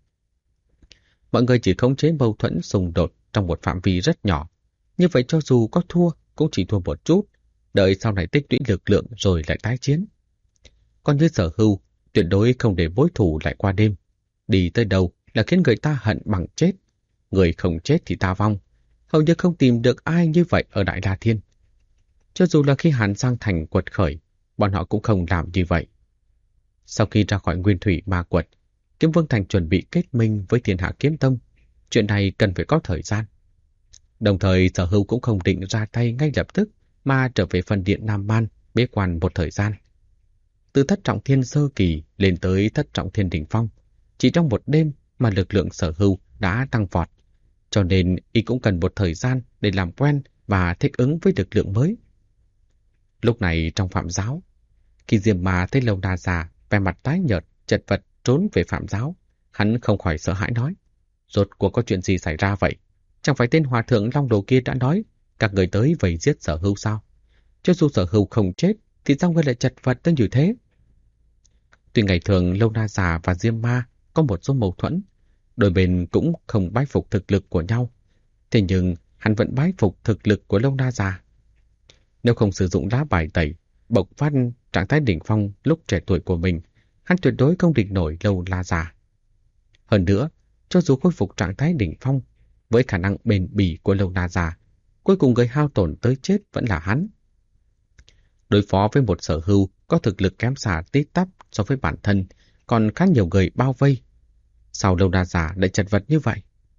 Mọi người chỉ khống chế mâu thuẫn xung đột trong một phạm vi rất nhỏ. Như vậy cho dù có thua cũng chỉ thua một chút, đợi sau này tích lũy lực lượng rồi lại tái chiến. Còn như Sở Hưu, tuyệt đối không để mối thù lại qua đêm. Đi tới đâu là khiến người ta hận bằng chết. Người không chết thì ta vong. Hầu như không tìm được ai như vậy ở Đại La Thiên. Cho dù là khi Hàn Giang Thành quật khởi, bọn họ cũng không làm như vậy. Sau khi ra khỏi Nguyên Thủy Ma Quật, Kiếm Vương Thành chuẩn bị kết minh với Thiên Hạ Kiếm Tông. Chuyện này cần phải có thời gian. Đồng thời Sở Hưu cũng không định ra tay ngay lập tức, mà trở về phân điện Nam Man bế quan một thời gian. Từ thất trọng thiên sơ kỳ lên tới thất trọng thiên đỉnh phong, chỉ trong một đêm mà lực lượng Sở Hưu đã tăng vọt, cho nên y cũng cần một thời gian để làm quen và thích ứng với lực lượng mới. Lúc này trong Phạm Giáo, khi Diêm Ma thấy Lâu Na già vẻ mặt tái nhợt, chật vật trốn về Phạm Giáo, hắn không khỏi sợ hãi nói: rốt cuộc có chuyện gì xảy ra vậy? Chẳng phải tên hòa thượng Long Đồ kia đã nói các người tới vây giết Sở Hưu sao? Cho dù Sở Hưu không chết thì sao ngươi lại chật vật tới như thế? Tuy ngày thường Lâu Na già và Diêm Ma có một số mâu thuẫn, đôi bên cũng không bái phục thực lực của nhau, thế nhưng hắn vẫn bái phục thực lực của Lâu Na già. Nếu không sử dụng lá bài tẩy, bộc phát trạng thái đỉnh phong lúc trẻ tuổi của mình, hắn tuyệt đối không địch nổi Lâu Na già. Hơn nữa, cho dù khôi phục trạng thái đỉnh phong, với khả năng bền bỉ của Lâu Na già, cuối cùng gây hao tổn tới chết vẫn là hắn. Đối phó với một Sở Hưu có thực lực kém xa tít tắp so với bản thân, còn khá nhiều người bao vây. Sao Lâu Na già lại chật vật như vậy?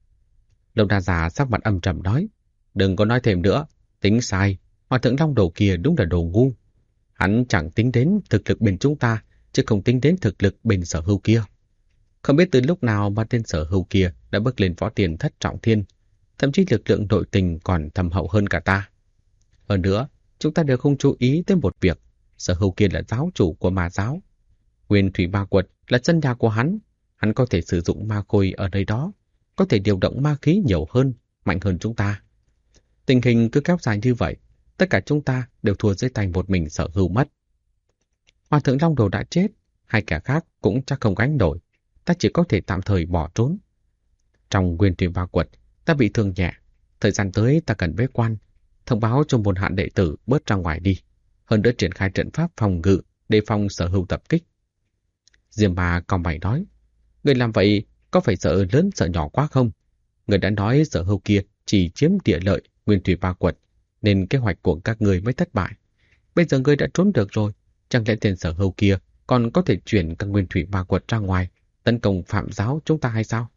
Lâu Na già sắc mặt âm trầm nói: đừng có nói thêm nữa, tính sai, hòa thượng Long Đồ kia đúng là đồ ngu. Hắn chẳng tính đến thực lực bên chúng ta, chứ không tính đến thực lực bên Sở Hưu kia. Không biết từ lúc nào mà tên Sở Hưu kia đã bước lên võ tiền thất trọng thiên, thậm chí lực lượng nội tình còn thâm hậu hơn cả ta. Hơn nữa, chúng ta đều không chú ý tới một việc, Sở Hưu kia là giáo chủ của Ma giáo. Nguyên Thủy Ma Quật là sân nhà của hắn có thể sử dụng ma khôi ở nơi đó, có thể điều động ma khí nhiều hơn, mạnh hơn chúng ta. Tình hình cứ kéo dài như vậy, tất cả chúng ta đều thua dưới tay một mình Sở Hưu mất. Hòa thượng Long Đồ đã chết, hai kẻ khác cũng chắc không gánh nổi, ta chỉ có thể tạm thời bỏ trốn. Trong Nguyên Thủy Ma Quật, ta bị thương nhẹ, thời gian tới ta cần bế quan, thông báo cho môn hạ đệ tử bớt ra ngoài đi, hơn nữa triển khai trận pháp phòng ngự đề phòng Sở Hưu tập kích. Diêm Ma cau mày nói: người làm vậy có phải sợ lớn sợ nhỏ quá không? Người đã nói Sở Hưu kia chỉ chiếm địa lợi Nguyên Thủy Ma Quật, nên kế hoạch của các người mới thất bại. Bây giờ người đã trốn được rồi, chẳng lẽ tên Sở Hưu kia còn có thể chuyển các Nguyên Thủy Ma Quật ra ngoài tấn công Phạm Giáo chúng ta hay sao?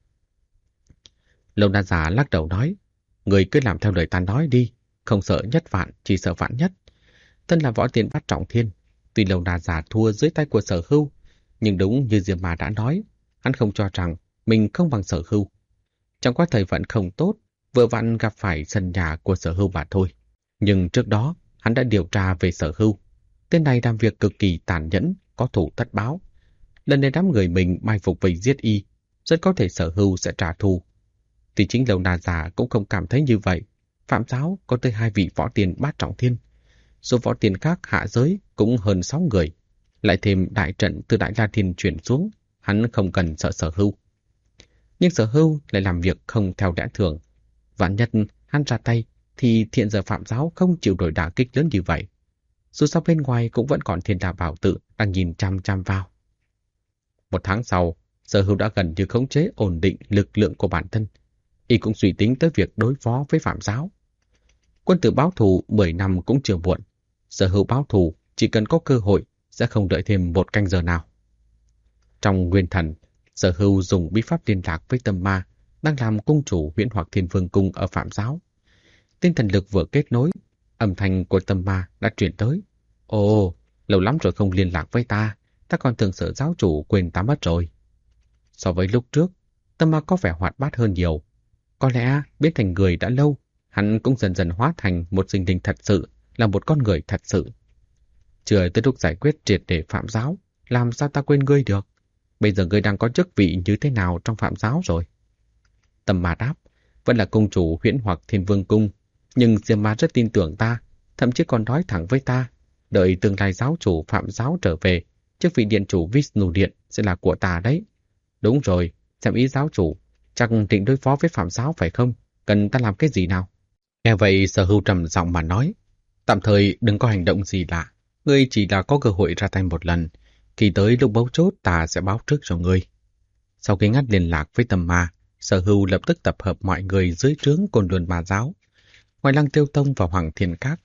Lâu Na già lắc đầu nói: người cứ làm theo lời ta nói đi, không sợ nhất vạn, chỉ sợ vạn nhất. Thân là võ tiên bát trọng thiên, tuy Lâu Na già thua dưới tay của Sở Hưu, nhưng đúng như Diêm Ma đã nói, hắn không cho rằng mình không bằng Sở Hưu. Chẳng qua thời vận không tốt, vừa vặn gặp phải sân nhà của Sở Hưu mà thôi. Nhưng trước đó, hắn đã điều tra về Sở Hưu. Tên này làm việc cực kỳ tàn nhẫn, có thủ tất báo. Lần này đám người mình mai phục vây giết y, rất có thể Sở Hưu sẽ trả thù. Tuy chính Lâu Na già cũng không cảm thấy như vậy. Phạm Giáo có tới 2 vị võ tiên bát trọng thiên. Số võ tiên khác hạ giới cũng hơn 6 người. Lại thêm đại trận từ Đại La Thiên chuyển xuống, hắn không cần sợ Sở Hưu. Nhưng Sở Hưu lại làm việc không theo lẽ thường. Vạn nhất hắn ra tay thì hiện giờ Phạm Giáo không chịu nổi đả kích lớn như vậy. Dù sao bên ngoài cũng vẫn còn Thiên La Bảo Tự đang nhìn chăm chăm vào. 1 tháng sau, Sở Hưu đã gần như khống chế ổn định lực lượng của bản thân. Y cũng suy tính tới việc đối phó với Phạm Giáo. Quân tử báo thù 10 năm cũng chưa muộn. Sở Hưu báo thù chỉ cần có cơ hội, sẽ không đợi thêm 1 canh giờ nào. Trong nguyên thần, Sở Hưu dùng bí pháp liên lạc với tâm ma đang làm cung chủ Huyễn Hoặc Thiên Vương Cung ở Phạm Giáo. Tinh thần lực vừa kết nối, âm thanh của tâm ma đã truyền tới. Ồ, lâu lắm rồi không liên lạc với ta còn tưởng sợ giáo chủ quên ta mất rồi. So với lúc trước, tâm ma có vẻ hoạt bát hơn nhiều. Có lẽ biến thành người đã lâu, hắn cũng dần dần hóa thành một sinh linh thật sự, là một con người thật sự. Chưa tới lúc giải quyết triệt để Phạm Giáo, làm sao ta quên ngươi được? Bây giờ ngươi đang có chức vị như thế nào trong Phạm Giáo rồi? Tâm ma đáp, vẫn là cung chủ Huyễn Hoặc Thiên Vương Cung, nhưng Diêm Ma rất tin tưởng ta, thậm chí còn nói thẳng với ta, đợi tương lai giáo chủ Phạm Giáo trở về, chức vị điện chủ Vishnu Điện sẽ là của ta đấy. Đúng rồi, xem ý giáo chủ, chắc định đối phó với Phạm Giáo phải không? Cần ta làm cái gì nào? Nghe vậy Sở Hưu trầm giọng mà nói, tạm thời đừng có hành động gì lạ, ngươi chỉ là có cơ hội ra tay một lần, khi tới lúc bấu chốt ta sẽ báo trước cho ngươi. Sau khi ngắt liên lạc với tâm ma, Sở Hưu lập tức tập hợp mọi người dưới trướng Côn Luân Ma Giáo, ngoài Lăng Tiêu Tông và Hoàng Thiên Các.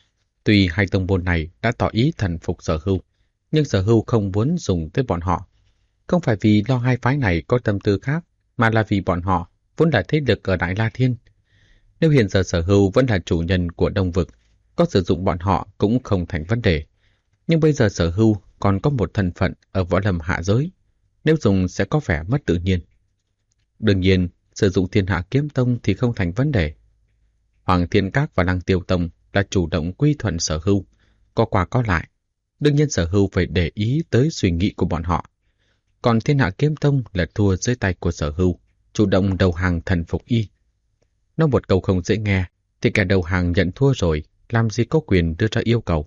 Tuy hai tông môn này đã tỏ ý thần phục Sở Hưu, nhưng Sở Hưu không muốn dùng tới bọn họ. Không phải vì lo hai phái này có tâm tư khác, mà là vì bọn họ vốn là thế lực ở Đại La Thiên. Nếu hiện giờ Sở Hưu vẫn là chủ nhân của Đông Vực, có sử dụng bọn họ cũng không thành vấn đề. Nhưng bây giờ Sở Hưu còn có một thân phận ở võ lâm hạ giới, nếu dùng sẽ có vẻ mất tự nhiên. Đương nhiên, sử dụng Thiên Hạ Kiếm Tông thì không thành vấn đề. Hoàng Thiên Các và Lăng Tiêu Tông là chủ động quy thuận Sở Hưu, có qua có lại. Đương nhiên Sở Hưu phải để ý tới suy nghĩ của bọn họ. Còn Thiên Hạ Kiếm Tông là thua dưới tay của Sở Hưu, chủ động đầu hàng thần phục y. Nói một câu không dễ nghe, thì kẻ đầu hàng nhận thua rồi, làm gì có quyền đưa ra yêu cầu.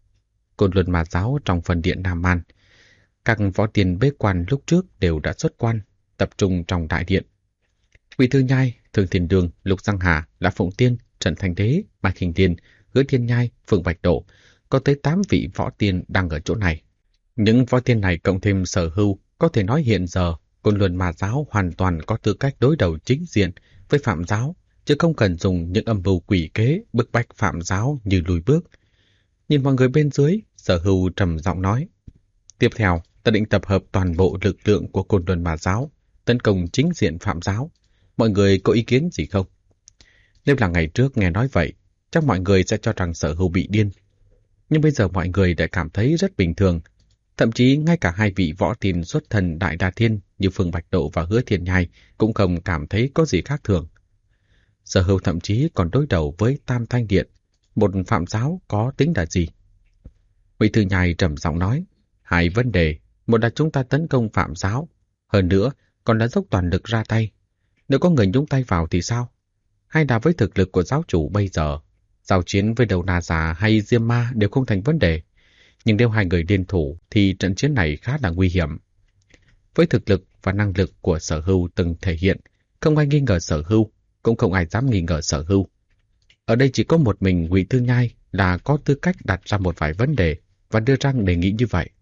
Côn Luân Ma Giáo trong phần điện Nam Man, các võ tiên bế quan lúc trước đều đã xuất quan, tập trung trong đại điện. Quỷ Thư Nhai, Thường Thiên Đường, Lục Giang Hà, Lã Phụng Tiên, Trần Thành Đế, Mai Khinh Tiên, Hứa Thiên Nhai, Phượng Bạch Độ, có tới 8 vị võ tiên đang ở chỗ này. Những võ tiên này cộng thêm Sở Hưu, có thể nói hiện giờ Côn Luân Ma Giáo hoàn toàn có tư cách đối đầu chính diện với Phạm Giáo, chứ không cần dùng những âm mưu quỷ kế bức bách Phạm Giáo như lùi bước. Nhìn mọi người bên dưới, Sở Hưu trầm giọng nói, tiếp theo ta định tập hợp toàn bộ lực lượng của Côn Luân Ma Giáo, tấn công chính diện Phạm Giáo. Mọi người có ý kiến gì không? Nếu là ngày trước nghe nói vậy, chắc mọi người sẽ cho rằng Sở Hưu bị điên. Nhưng bây giờ mọi người đã cảm thấy rất bình thường. Thậm chí ngay cả hai vị võ tiên xuất thần Đại Đa Thiên như Phương Bạch Độ và Hứa Thiên Nhai cũng không cảm thấy có gì khác thường. Sở Hưu thậm chí còn đối đầu với Tam Thanh Điện, một Phạm Giáo có tính là gì? Quỷ Thư Nhai trầm giọng nói, hai vấn đề, một là chúng ta tấn công Phạm Giáo, hơn nữa còn là dốc toàn lực ra tay. Nếu có người nhúng tay vào thì sao? Hay là với thực lực của giáo chủ bây giờ, giao chiến với Đầu Na Già hay Diêm Ma đều không thành vấn đề. Nhưng nếu hai người liên thủ thì trận chiến này khá là nguy hiểm. Với thực lực và năng lực của Sở Hưu từng thể hiện, không ai nghi ngờ Sở Hưu, cũng không ai dám nghi ngờ Sở Hưu. Ở đây chỉ có một mình Ngụy Thư Nhai là có tư cách đặt ra một vài vấn đề và đưa ra đề nghị như vậy.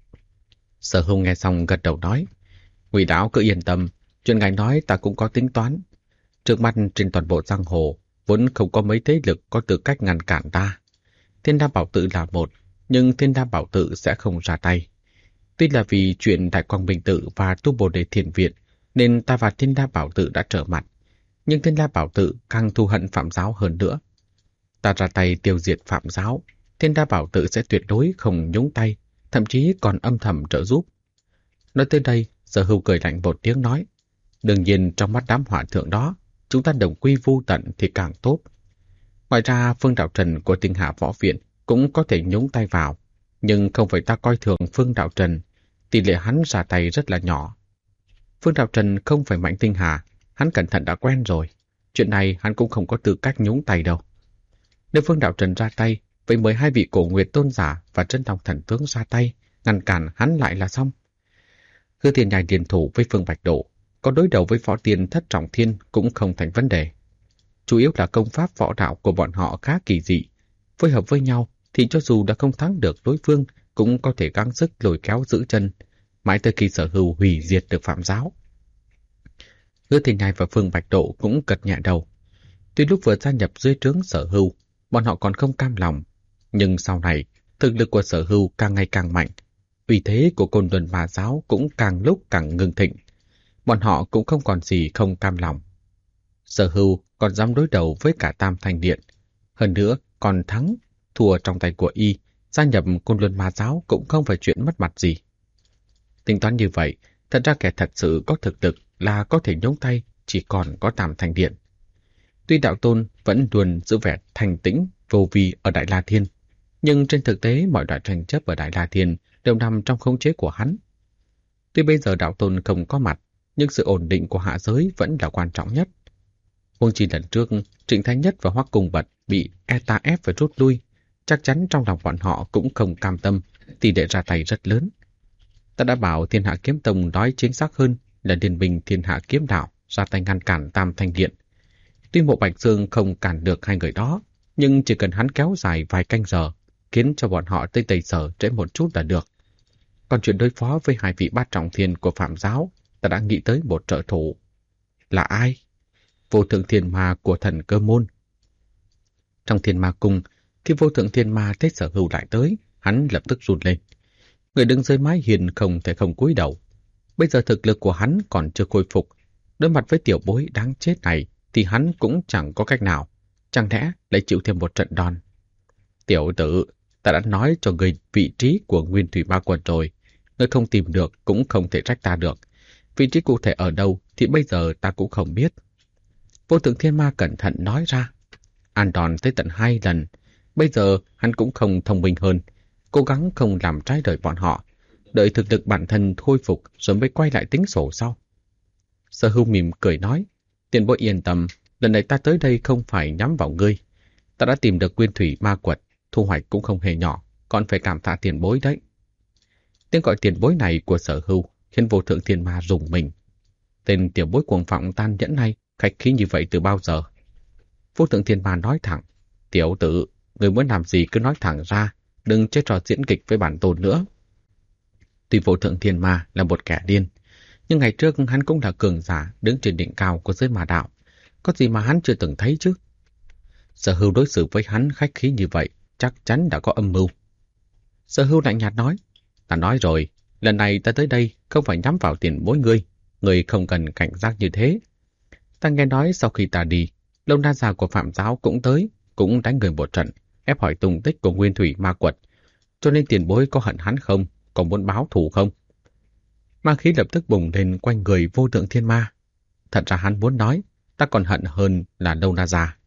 Sở Hưu nghe xong gật đầu nói, Ngụy Đạo cứ yên tâm, chuyện ngài nói ta cũng có tính toán. Trước mắt trên toàn bộ giang hồ, vốn không có mấy thế lực có tư cách ngăn cản ta. Thiên Đa Bảo Tự là một, nhưng Thiên Đa Bảo Tự sẽ không ra tay. Tuy là vì chuyện Đại Quang Minh Tự và Tu Bồ Đề Thiền Viện, nên ta và Thiên Đa Bảo Tự đã trở mặt. Nhưng Thiên Đa Bảo Tự càng thù hận Phạm Giáo hơn nữa. Ta ra tay tiêu diệt Phạm Giáo, Thiên Đa Bảo Tự sẽ tuyệt đối không nhúng tay, thậm chí còn âm thầm trợ giúp. Nói tới đây, Sở Hưu cười lạnh một tiếng nói, đương nhiên trong mắt đám hỏa thượng đó, chúng ta đồng quy vu tận thì càng tốt. Ngoài ra, Phương Đạo Trần của Tinh Hà Võ Viện cũng có thể nhúng tay vào, nhưng không phải ta coi thường Phương Đạo Trần, tỷ lệ hắn ra tay rất là nhỏ. Phương Đạo Trần không phải Mạnh Tinh Hà, hắn cẩn thận đã quen rồi, chuyện này hắn cũng không có tư cách nhúng tay đâu. Nếu Phương Đạo Trần ra tay, vậy mời hai vị Cổ Nguyệt Tôn Giả và Chân Long Thần Tướng ra tay, ngăn cản hắn lại là xong. Hứa Thiên Nhai liên thủ với Phương Bạch Độ, có đối đầu với võ tiên Thất Trọng Thiên cũng không thành vấn đề. Chủ yếu là công pháp võ đạo của bọn họ khá kỳ dị, phối hợp với nhau thì cho dù đã không thắng được đối phương cũng có thể gắng sức lôi kéo giữ chân, mãi tới khi Sở Hưu hủy diệt được Phạm Giáo. Hứa Thiên Nhai và Phương Bạch Độ cũng gật nhẹ đầu. Tuy lúc vừa gia nhập dưới trướng Sở Hưu, bọn họ còn không cam lòng, Nhưng sau này, thực lực của Sở Hưu càng ngày càng mạnh, uy thế của Côn Luân Ma Giáo cũng càng lúc càng ngưng thịnh. Bọn họ cũng không còn gì không cam lòng. Sở Hưu còn dám đối đầu với cả Tam Thanh Điện. Hơn nữa, còn thắng, thua trong tay của y, gia nhập Côn Luân Ma Giáo cũng không phải chuyện mất mặt gì. Tính toán như vậy, thật ra kẻ thật sự có thực lực là có thể nhúng tay chỉ còn có Tam Thanh Điện. Tuy đạo tôn vẫn luôn giữ vẻ thành tĩnh, vô vi ở Đại La Thiên, nhưng trên thực tế mọi loại tranh chấp ở Đại La Thiên đều nằm trong khống chế của hắn. Tuy bây giờ đạo tôn không có mặt, nhưng sự ổn định của hạ giới vẫn là quan trọng nhất. Huống chi lần trước, Trịnh Thái Nhất và Hoắc Cung Bật bị ETA ép phải rút lui, chắc chắn trong lòng bọn họ cũng không cam tâm, tỷ lệ ra tay rất lớn. Ta đã bảo Thiên Hạ Kiếm Tông nói chính xác hơn là Liên minh Thiên Hạ Kiếm Đạo ra tay ngăn cản Tam Thanh Điện. Tuy Mộ Bạch Dương không cản được hai người đó, nhưng chỉ cần hắn kéo dài vài canh giờ, khiến cho bọn họ tới Tây Sở trễ một chút là được. Còn chuyện đối phó với hai vị bát trọng thiên của Phạm Giáo, ta đã nghĩ tới một trợ thủ. Là ai? Vô Thượng Thiên Ma của thần Cơ Môn. Trong Thiên Ma Cung, khi Vô Thượng Thiên Ma thấy Sở Hưu lại tới, hắn lập tức run lên. Người đứng dưới mái hiền không thể không cúi đầu. Bây giờ thực lực của hắn còn chưa khôi phục. Đối mặt với tiểu bối đáng chết này thì hắn cũng chẳng có cách nào. Chẳng lẽ lại chịu thêm một trận đòn? Tiểu tử, ta đã nói cho người vị trí của Nguyên Thủy Ma Quân rồi. Người không tìm được cũng không thể trách ta được. Vị trí cụ thể ở đâu thì bây giờ ta cũng không biết. Vô Thượng Thiên Ma cẩn thận nói ra. Ăn đòn tới tận 2 lần. Bây giờ hắn cũng không thông minh hơn. Cố gắng không làm trái đời bọn họ. Đợi thực lực bản thân khôi phục rồi mới quay lại tính sổ sau. Sở Hưu mỉm cười nói. Tiền bối yên tâm. Lần này ta tới đây không phải nhắm vào ngươi. Ta đã tìm được Nguyên Thủy Ma Quật. Thu hoạch cũng không hề nhỏ. Còn phải cảm tạ tiền bối đấy. Tiếng gọi tiền bối này của Sở Hưu khiến Vô Thượng Thiên Ma rùng mình. Tên tiểu bối cuồng vọng tan nhẫn này khách khí như vậy từ bao giờ? Vô Thượng Thiên Ma nói thẳng. Tiểu tử, người muốn làm gì cứ nói thẳng ra. Đừng chơi trò diễn kịch với bản tôn nữa. Tuy Vô Thượng Thiên Ma là một kẻ điên, nhưng ngày trước hắn cũng là cường giả đứng trên đỉnh cao của giới ma đạo. Có gì mà hắn chưa từng thấy chứ? Sở Hưu đối xử với hắn khách khí như vậy, chắc chắn đã có âm mưu. Sở Hưu lạnh nhạt nói. Ta nói rồi, lần này ta tới đây không phải nhắm vào tiền bối ngươi. Ngươi không cần cảnh giác như thế. Ta nghe nói sau khi ta đi, Lâu Na già của Phạm Giáo cũng tới, cũng đánh người một trận, ép hỏi tung tích của Nguyên Thủy Ma Quật. Cho nên tiền bối có hận hắn không? Còn muốn báo thù không? Ma khí lập tức bùng lên quanh người Vô Thượng Thiên Ma. Thật ra hắn muốn nói, ta còn hận hơn là Lâu Na già.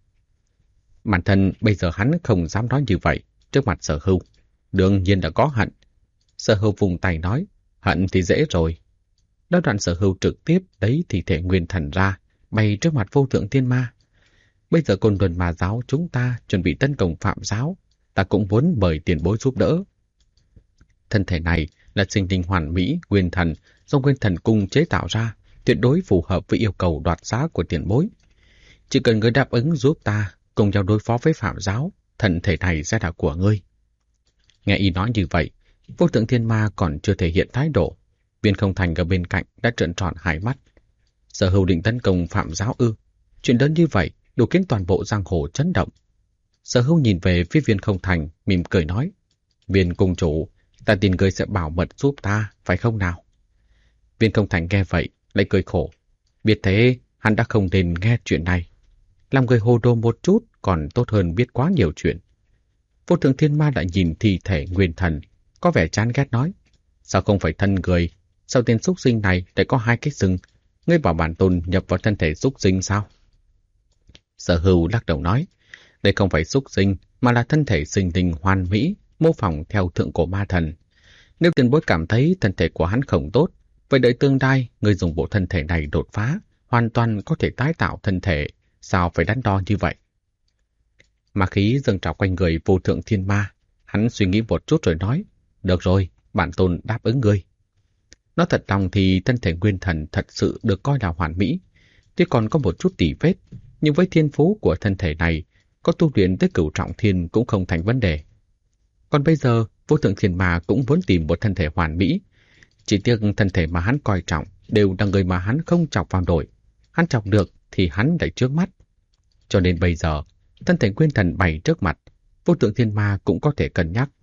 Bản thân bây giờ hắn không dám nói như vậy trước mặt Sở Hưu. Đương nhiên đã có hận. Sở Hưu vùng tay nói, hận thì dễ rồi. Đó đoạn Sở Hưu trực tiếp lấy thi thể nguyên thần ra, bay trước mặt Vô Thượng Thiên Ma. Bây giờ Côn Luân Ma Giáo chúng ta chuẩn bị tấn công Phạm Giáo, ta cũng muốn mời tiền bối giúp đỡ. Thân thể này là sinh linh hoàn mỹ, nguyên thần, do Nguyên Thần Cung chế tạo ra, tuyệt đối phù hợp với yêu cầu đoạt giá của tiền bối. Chỉ cần ngươi đáp ứng giúp ta cùng nhau đối phó với Phạm Giáo, thân thể này sẽ là của ngươi. Nghe y nói như vậy, Vô Thượng Thiên Ma còn chưa thể hiện thái độ. Viên Không Thành ở bên cạnh đã trợn tròn hai mắt. Sở Hưu định tấn công Phạm Giáo ư? Chuyện lớn như vậy đủ khiến toàn bộ giang hồ chấn động. Sở Hưu nhìn về phía Viên Không Thành, mỉm cười nói. Viên cung chủ, ta tin ngươi sẽ bảo mật giúp ta, phải không nào? Viên Không Thành nghe vậy, lại cười khổ. Biết thế, hắn đã không nên nghe chuyện này. Làm người hồ đồ một chút còn tốt hơn biết quá nhiều chuyện. Vô Thượng Thiên Ma lại nhìn thi thể nguyên thần, có vẻ chán ghét nói. Sao không phải thân người? Sao tên súc sinh này lại có 2 cái sừng? Ngươi bảo bản tôn nhập vào thân thể súc sinh sao? Sở Hưu lắc đầu nói. Đây không phải súc sinh, mà là thân thể sinh linh hoàn mỹ, mô phỏng theo thượng cổ ma thần. Nếu tiền bối cảm thấy thân thể của hắn không tốt, vậy đợi tương lai, người dùng bộ thân thể này đột phá, hoàn toàn có thể tái tạo thân thể. Sao phải đắn đo như vậy? Ma khí dâng trào quanh người Vô Thượng Thiên Ma. Hắn suy nghĩ một chút rồi nói. Được rồi, bản tôn đáp ứng ngươi. Nói thật lòng thì thân thể nguyên thần thật sự được coi là hoàn mỹ. Tuy còn có một chút tỉ vết, nhưng với thiên phú của thân thể này, có tu luyện tới cửu trọng thiên cũng không thành vấn đề. Còn bây giờ, Vô Thượng Thiên Ma cũng muốn tìm một thân thể hoàn mỹ. Chỉ tiếc thân thể mà hắn coi trọng đều là người mà hắn không chọc vào nổi. Hắn chọc được thì hắn lại trước mắt. Cho nên bây giờ, thân thể nguyên thần bày trước mặt, Vô Thượng Thiên Ma cũng có thể cân nhắc.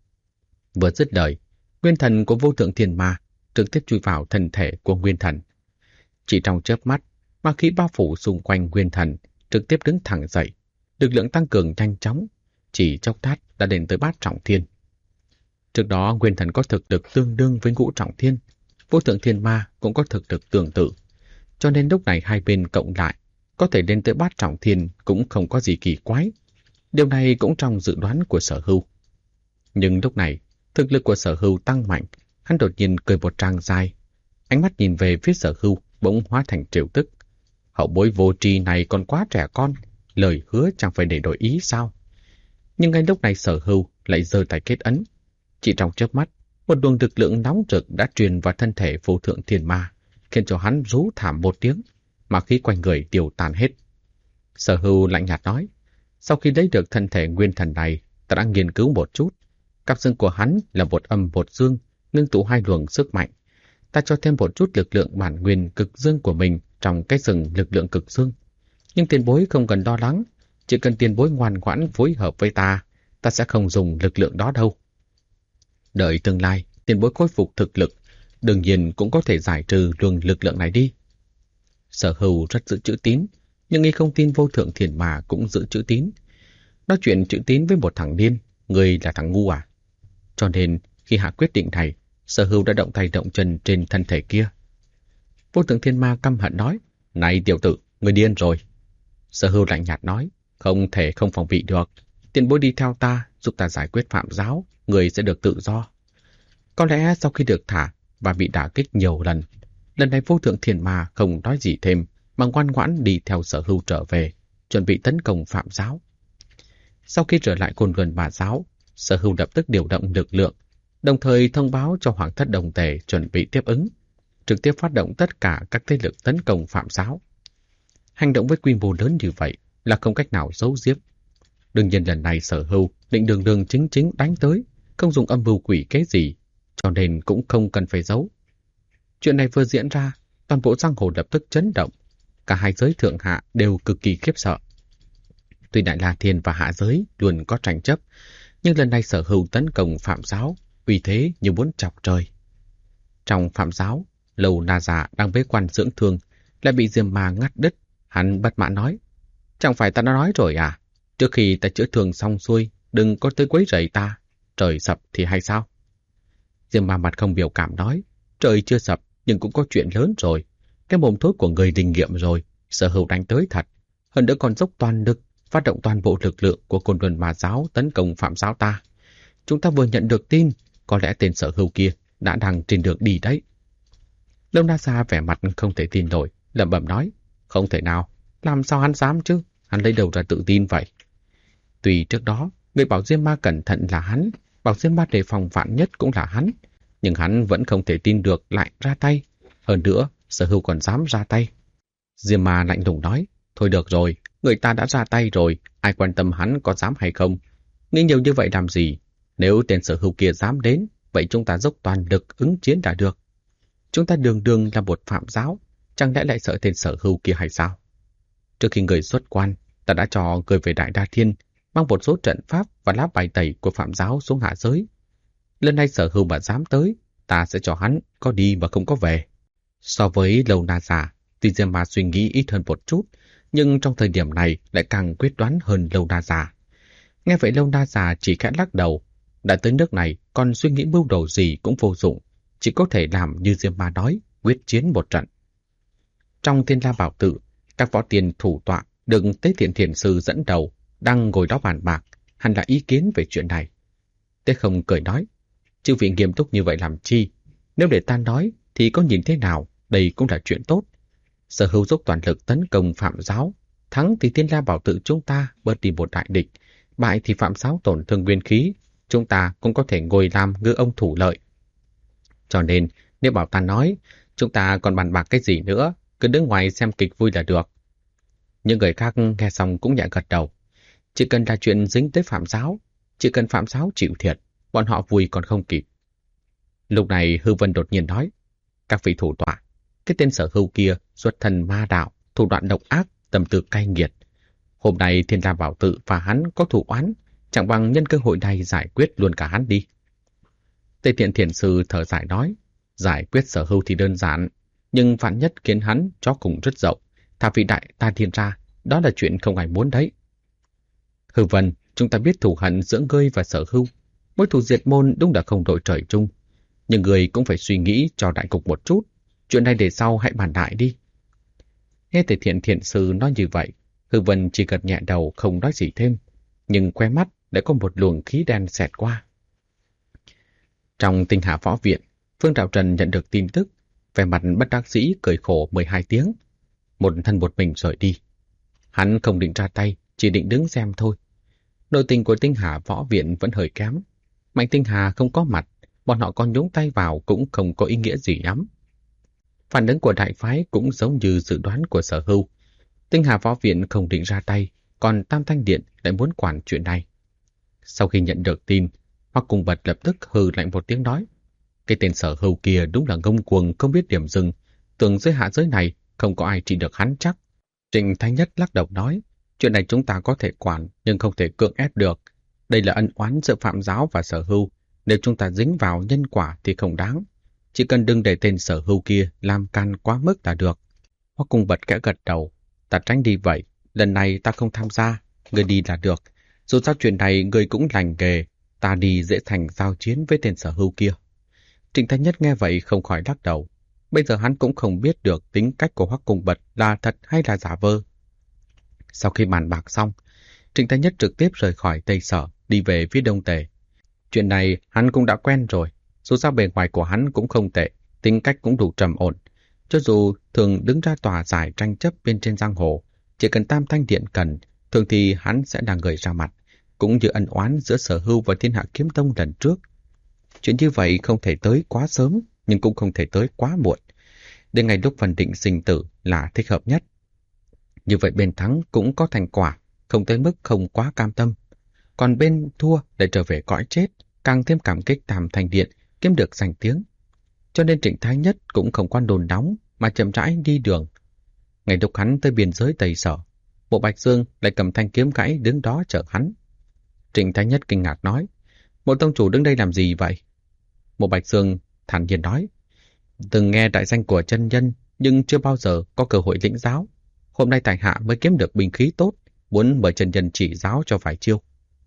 Vừa dứt lời, nguyên thần của Vô Thượng Thiên Ma trực tiếp chui vào thân thể của nguyên thần. Chỉ trong chớp mắt, ma khí bao phủ xung quanh nguyên thần trực tiếp đứng thẳng dậy, lực lượng tăng cường nhanh chóng, chỉ chốc lát đã đến tới bát trọng thiên. Trước đó nguyên thần có thực lực tương đương với ngũ trọng thiên, Vô Thượng Thiên Ma cũng có thực lực tương tự, cho nên lúc này hai bên cộng lại có thể lên tới bát trọng thiên cũng không có gì kỳ quái. Điều này cũng trong dự đoán của Sở Hưu. Nhưng lúc này, thực lực của Sở Hưu tăng mạnh, hắn đột nhiên cười một tràng dài. Ánh mắt nhìn về phía Sở Hưu bỗng hóa thành trêu tức. Hậu bối vô tri này còn quá trẻ con, lời hứa chẳng phải để đổi ý sao? Nhưng ngay lúc này Sở Hưu lại giơ tay kết ấn. Chỉ trong chớp mắt, một luồng lực lượng nóng rực đã truyền vào thân thể Vô Thượng Thiên Ma, khiến cho hắn rú thảm một tiếng, mà khí quanh người tiêu tan hết. Sở Hưu lạnh nhạt nói, sau khi lấy được thân thể nguyên thần này, ta đã nghiên cứu một chút. Cặp xương của hắn là một âm một dương, ngưng tụ hai luồng sức mạnh. Ta cho thêm một chút lực lượng bản nguyên cực dương của mình trong cái sừng lực lượng cực dương. Nhưng tiền bối không cần lo lắng, chỉ cần tiền bối ngoan ngoãn phối hợp với ta, ta sẽ không dùng lực lượng đó đâu. Đợi tương lai, tiền bối khôi phục thực lực, đương nhiên cũng có thể giải trừ luồng lực lượng này đi. Sở Hưu rất giữ chữ tín, nhưng y không tin Vô Thượng Thiên Ma cũng giữ chữ tín. Nói chuyện chữ tín với một thằng điên, người là thằng ngu à? Cho nên, khi hạ quyết định này, Sở Hưu đã động tay động chân trên thân thể kia. Vô Thượng Thiên Ma căm hận nói, này tiểu tử, người điên rồi. Sở Hưu lạnh nhạt nói, không thể không phòng bị được. Tiền bối đi theo ta, giúp ta giải quyết phạm giáo, người sẽ được tự do. Có lẽ sau khi được thả và bị đả kích nhiều lần, lần này Vô Thượng Thiên Ma không nói gì thêm, mà ngoan ngoãn đi theo Sở Hưu trở về, chuẩn bị tấn công phạm giáo. Sau khi trở lại Côn Luân Ma giáo, Sở Hưu lập tức điều động lực lượng, đồng thời thông báo cho Hoàng thất Đồng Tề chuẩn bị tiếp ứng, trực tiếp phát động tất cả các thế lực tấn công phạm giáo. Hành động với quy mô lớn như vậy là không cách nào giấu giếm. Đương nhiên lần này Sở Hưu định đường đường chính chính đánh tới, không dùng âm mưu quỷ kế gì, cho nên cũng không cần phải giấu. Chuyện này vừa diễn ra, toàn bộ giang hồ lập tức chấn động. Cả hai giới thượng hạ đều cực kỳ khiếp sợ. Tuy Đại La Thiên và hạ giới luôn có tranh chấp, nhưng lần này Sở Hưu tấn công phạm giáo, uy thế như muốn chọc trời. Trong phạm giáo, Lâu Na Giả đang bế quan dưỡng thương, lại bị Diêm Ma ngắt đứt. Hắn bất mãn nói, chẳng phải ta đã nói rồi à? Trước khi ta chữa thương xong xuôi, đừng có tới quấy rầy ta. Trời sập thì hay sao? Diêm Ma mặt không biểu cảm nói, trời chưa sập nhưng cũng có chuyện lớn rồi. Cái mồm thối của người linh nghiệm rồi, Sở Hưu đánh tới thật. Hơn nữa còn dốc toàn lực, phát động toàn bộ lực lượng của Côn Luân Ma giáo tấn công phạm giáo ta. Chúng ta vừa nhận được tin, có lẽ tên Sở Hưu kia đã đang trên đường đi đấy. Lâu Na Gia vẻ mặt không thể tin nổi, lẩm bẩm nói, không thể nào, làm sao hắn dám chứ? Hắn lấy đầu ra tự tin vậy? Tuy trước đó, người bảo Diêm Ma cẩn thận là hắn, bảo Diêm Ma đề phòng vạn nhất cũng là hắn, nhưng hắn vẫn không thể tin được lại ra tay. Hơn nữa, Sở Hưu còn dám ra tay. Diêm Ma lạnh lùng nói, thôi được rồi, người ta đã ra tay rồi, ai quan tâm hắn có dám hay không? Nghĩ nhiều như vậy làm gì? Nếu tên Sở Hưu kia dám đến, vậy chúng ta dốc toàn lực ứng chiến đã được. Chúng ta đường đường là một phạm giáo, chẳng lẽ lại sợ tên Sở Hưu kia hay sao? Trước khi người xuất quan, ta đã cho người về Đại La Thiên, mang một số trận pháp và lá bài tẩy của phạm giáo xuống hạ giới. Lần này Sở Hưu mà dám tới, ta sẽ cho hắn có đi mà không có về. So với Lâu Na Giả, tuy Diêm Ma suy nghĩ ít hơn một chút, nhưng trong thời điểm này lại càng quyết đoán hơn Lâu Na Giả. Nghe vậy Lâu Na Giả chỉ khẽ lắc đầu, đã tới nước này còn suy nghĩ mưu đồ gì cũng vô dụng, chỉ có thể làm như Diêm Ma nói, quyết chiến một trận. Trong Thiên La Bảo Tự, các võ tiền thủ tọa được Tế Thiện Thiền Sư dẫn đầu, đang ngồi đó bàn bạc, hẳn là ý kiến về chuyện này. Tế Không cười nói, chư vị nghiêm túc như vậy làm chi? Nếu để ta nói thì có nhìn thế nào, đây cũng là chuyện tốt. Sở Hưu dốc toàn lực tấn công phạm giáo, thắng thì Thiên La Bảo Tự chúng ta bớt đi một đại địch, bại thì phạm giáo tổn thương nguyên khí, chúng ta cũng có thể ngồi làm ngư ông thủ lợi. Cho nên, nếu bảo ta nói, chúng ta còn bàn bạc cái gì nữa, cứ đứng ngoài xem kịch vui là được. Những người khác nghe xong cũng nhẹ gật đầu. Chỉ cần là chuyện dính tới phạm giáo, chỉ cần phạm giáo chịu thiệt, bọn họ vui còn không kịp. Lúc này Hư Vân đột nhiên nói, các vị thủ tọa, cái tên Sở Hưu kia xuất thân ma đạo, thủ đoạn độc ác, tâm tư cay nghiệt. Hôm nay Thiên La Bảo Tự và hắn có thủ oán, chẳng bằng nhân cơ hội này giải quyết luôn cả hắn đi. Tây Thiện Thiền Sư thở dài nói, giải quyết Sở Hưu thì đơn giản, nhưng vạn nhất khiến hắn chó cùng rất dậu, thả vị đại ta thiên ra, đó là chuyện không ai muốn đấy. Hư Vân, chúng ta biết thù hận giữa ngươi và Sở Hưu, mối thù diệt môn đúng là không đội trời chung, nhưng ngươi cũng phải suy nghĩ cho đại cục một chút, chuyện này để sau hãy bàn đại đi. Nghe Tây Thiện Thiền Sư nói như vậy, Hư Vân chỉ gật nhẹ đầu không nói gì thêm, nhưng khóe mắt đã có một luồng khí đen xẹt qua. Trong Tinh Hà Võ Viện, Phương Đạo Trần nhận được tin tức, vẻ mặt bất đắc dĩ cười khổ 12 tiếng, một thân một mình rời đi. Hắn không định ra tay, chỉ định đứng xem thôi. Nội tình của Tinh Hà Võ Viện vẫn hơi kém. Mạnh Tinh Hà không có mặt, bọn họ còn nhúng tay vào cũng không có ý nghĩa gì lắm. Phản ứng của đại phái cũng giống như dự đoán của Sở Hưu. Tinh Hà Võ Viện không định ra tay, còn Tam Thanh Điện lại muốn quản chuyện này. Sau khi nhận được tin, Hoắc Cung Bật lập tức hừ lạnh một tiếng nói, cái tên Sở Hưu kia đúng là ngông cuồng không biết điểm dừng, tưởng dưới hạ giới này không có ai trị được hắn chắc. Trịnh Thái Nhất lắc đầu nói, chuyện này chúng ta có thể quản nhưng không thể cưỡng ép được. Đây là ân oán giữa Phạm Giáo và Sở Hưu, nếu chúng ta dính vào nhân quả thì không đáng. Chỉ cần đừng để tên Sở Hưu kia làm can quá mức là được. Hoắc Cung Bật kẽ gật đầu, ta tránh đi vậy, lần này ta không tham gia, người đi là được. Dù sao chuyện này người cũng lành nghề, ta đi dễ thành giao chiến với tên Sở Hưu kia. Trịnh Thái Nhất nghe vậy không khỏi lắc đầu. Bây giờ hắn cũng không biết được tính cách của Hoắc Cung Bật là thật hay là giả vờ. Sau khi bàn bạc xong, Trịnh Thái Nhất trực tiếp rời khỏi Tây Sở, đi về phía Đông Tề. Chuyện này hắn cũng đã quen rồi, dù sao bề ngoài của hắn cũng không tệ, tính cách cũng đủ trầm ổn. Cho dù thường đứng ra tòa giải tranh chấp bên trên giang hồ, chỉ cần Tam Thanh Điện cần, thường thì hắn sẽ là người ra mặt, cũng như ân oán giữa Sở Hưu và Thiên Hạ Kiếm Tông lần trước. Chuyện như vậy không thể tới quá sớm, nhưng cũng không thể tới quá muộn. Đến ngày lúc phần định sinh tử là thích hợp nhất. Như vậy bên thắng cũng có thành quả, không tới mức không quá cam tâm. Còn bên thua lại trở về cõi chết, càng thêm cảm kích Tam Thanh Điện, kiếm được danh tiếng. Cho nên Trịnh Thái Nhất cũng không quan đồn nóng, mà chậm rãi đi đường. Ngày lúc hắn tới biên giới Tây Sở, Bộ Bạch Dương lại cầm thanh kiếm gãy đứng đó chờ hắn. Trịnh Thái Nhất kinh ngạc nói, Bộ tông chủ đứng đây làm gì vậy? Bộ Bạch Dương thản nhiên nói, từng nghe đại danh của chân nhân, nhưng chưa bao giờ có cơ hội lĩnh giáo. Hôm nay tại hạ mới kiếm được binh khí tốt, muốn mời chân nhân chỉ giáo cho vài chiêu.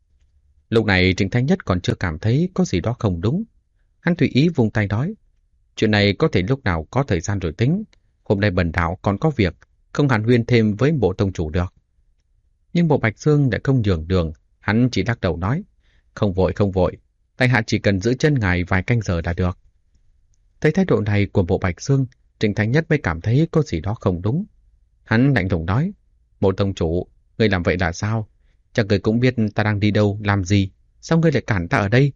Lúc này Trịnh Thái Nhất còn chưa cảm thấy có gì đó không đúng. Hắn tùy ý vung tay nói, chuyện này có thể lúc nào có thời gian rồi tính. Hôm nay bần đạo còn có việc, không hàn huyên thêm với Bộ tông chủ được. Nhưng Bộ Bạch Dương đã không nhường đường, hắn chỉ lắc đầu nói, không vội, tại hạ chỉ cần giữ chân ngài vài canh giờ là được. Thấy thái độ này của Bộ Bạch Dương, Trịnh Thái Nhất mới cảm thấy có gì đó không đúng. Hắn lạnh lùng nói, Bộ tông chủ, ngươi làm vậy là sao? Chắc ngươi cũng biết ta đang đi đâu, làm gì, sao ngươi lại cản ta ở đây?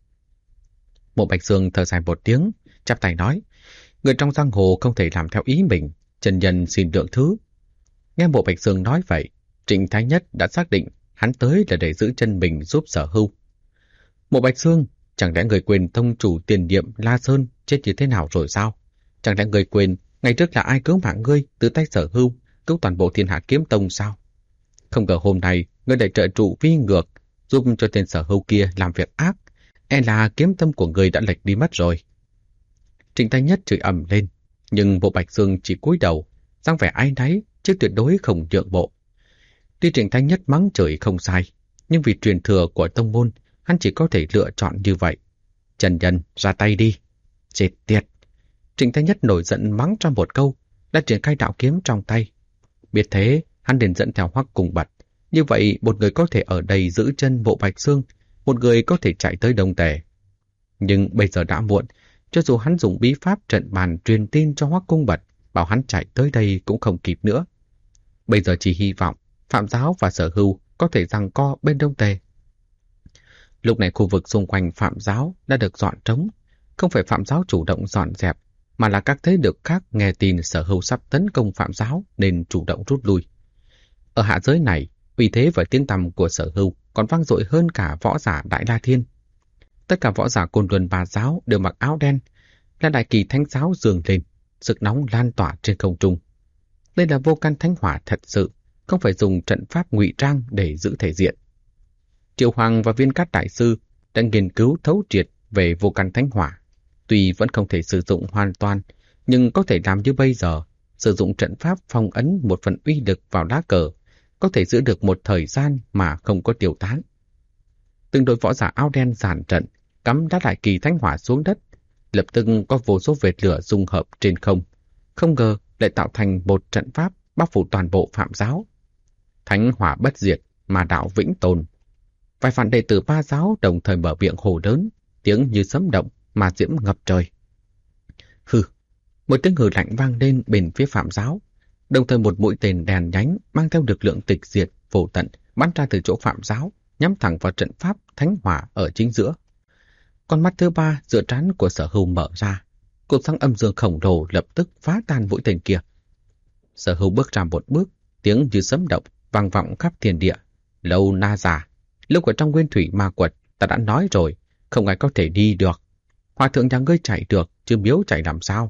Bộ Bạch Dương thở dài một tiếng, chắp tay nói, người trong giang hồ không thể làm theo ý mình, chân nhân xin lượng thứ. Nghe Bộ Bạch Dương nói vậy, Trịnh Thái Nhất đã xác định hắn tới là để giữ chân mình giúp Sở Hưu. Bộ Bạch Dương, chẳng lẽ người quên tông chủ tiền nhiệm La Sơn chết như thế nào rồi sao? Chẳng lẽ người quên ngày trước là ai cứu mạng ngươi từ tay Sở Hưu, cứu toàn bộ Thiên Hạ Kiếm Tông sao? Không ngờ hôm nay ngươi lại trợ trụ vi ngược, giúp cho tên Sở Hưu kia làm việc ác, e là kiếm tâm của ngươi đã lệch đi mất rồi. Trịnh Thái Nhất chửi ầm lên, nhưng Bộ Bạch Dương chỉ cúi đầu, dáng vẻ áy náy, chứ tuyệt đối không nhượng bộ. Tuy Trịnh Thái Nhất mắng chửi không sai, nhưng vì truyền thừa của tông môn, hắn chỉ có thể lựa chọn như vậy. Trần nhân, ra tay đi. Chết tiệt. Trịnh Thái Nhất nổi giận mắng trong một câu, đã triển khai đạo kiếm trong tay. Biết thế, hắn liền dẫn theo Hoắc Cung Bật. Như vậy, một người có thể ở đây giữ chân Bộ Bạch Dương, một người có thể chạy tới Đông Tề. Nhưng bây giờ đã muộn, cho dù hắn dùng bí pháp trận bàn truyền tin cho Hoắc Cung Bật, bảo hắn chạy tới đây cũng không kịp nữa. Bây giờ chỉ hy vọng Phạm Giáo và Sở Hưu có thể giằng co bên Đông Tề. Lúc này khu vực xung quanh Phạm Giáo đã được dọn trống, không phải Phạm Giáo chủ động dọn dẹp, mà là các thế lực khác nghe tin Sở Hưu sắp tấn công Phạm Giáo nên chủ động rút lui. Ở hạ giới này, uy thế và tiếng tăm của Sở Hưu còn vang dội hơn cả võ giả Đại La Thiên. Tất cả võ giả Côn Luân Ba Giáo đều mặc áo đen, là đại kỳ thánh giáo dường lên, sức nóng lan tỏa trên không trung. Đây là vô can thánh hỏa thật sự, không phải dùng trận pháp ngụy trang để giữ thể diện. Triệu Hoàng và Viên Cát Đại Sư đã nghiên cứu thấu triệt về vô căn thánh hỏa. Tuy vẫn không thể sử dụng hoàn toàn, nhưng có thể làm như bây giờ, sử dụng trận pháp phong ấn một phần uy lực vào lá cờ, có thể giữ được một thời gian mà không có tiêu tán. Từng đội võ giả áo đen dàn trận, cắm đá đại kỳ thánh hỏa xuống đất, lập tức có vô số vệt lửa dung hợp trên không. Không ngờ lại tạo thành một trận pháp bao phủ toàn bộ Phạm giáo. Thánh hỏa bất diệt, mà đạo vĩnh tồn. Vài vạn đệ tử Ba giáo đồng thời mở miệng hô lớn, tiếng như sấm động, mà diễm ngập trời. Hừ, một tiếng hừ lạnh vang lên bên phía Phạm giáo, đồng thời một mũi tên đèn nhánh mang theo lực lượng tịch diệt vô tận bắn ra từ chỗ Phạm giáo, nhắm thẳng vào trận pháp thánh hỏa ở chính giữa. Con mắt thứ ba giữa trán của Sở Hưu mở ra, cột sáng âm dương khổng lồ lập tức phá tan mũi tên kia. Sở Hưu bước ra một bước, tiếng như sấm động vang vọng khắp thiên địa. Lâu Na già, lúc ở trong Nguyên Thủy Ma Quật ta đã nói rồi, không ai có thể đi được. Hòa thượng nhà ngươi chạy được, chứ Miếu chạy làm sao?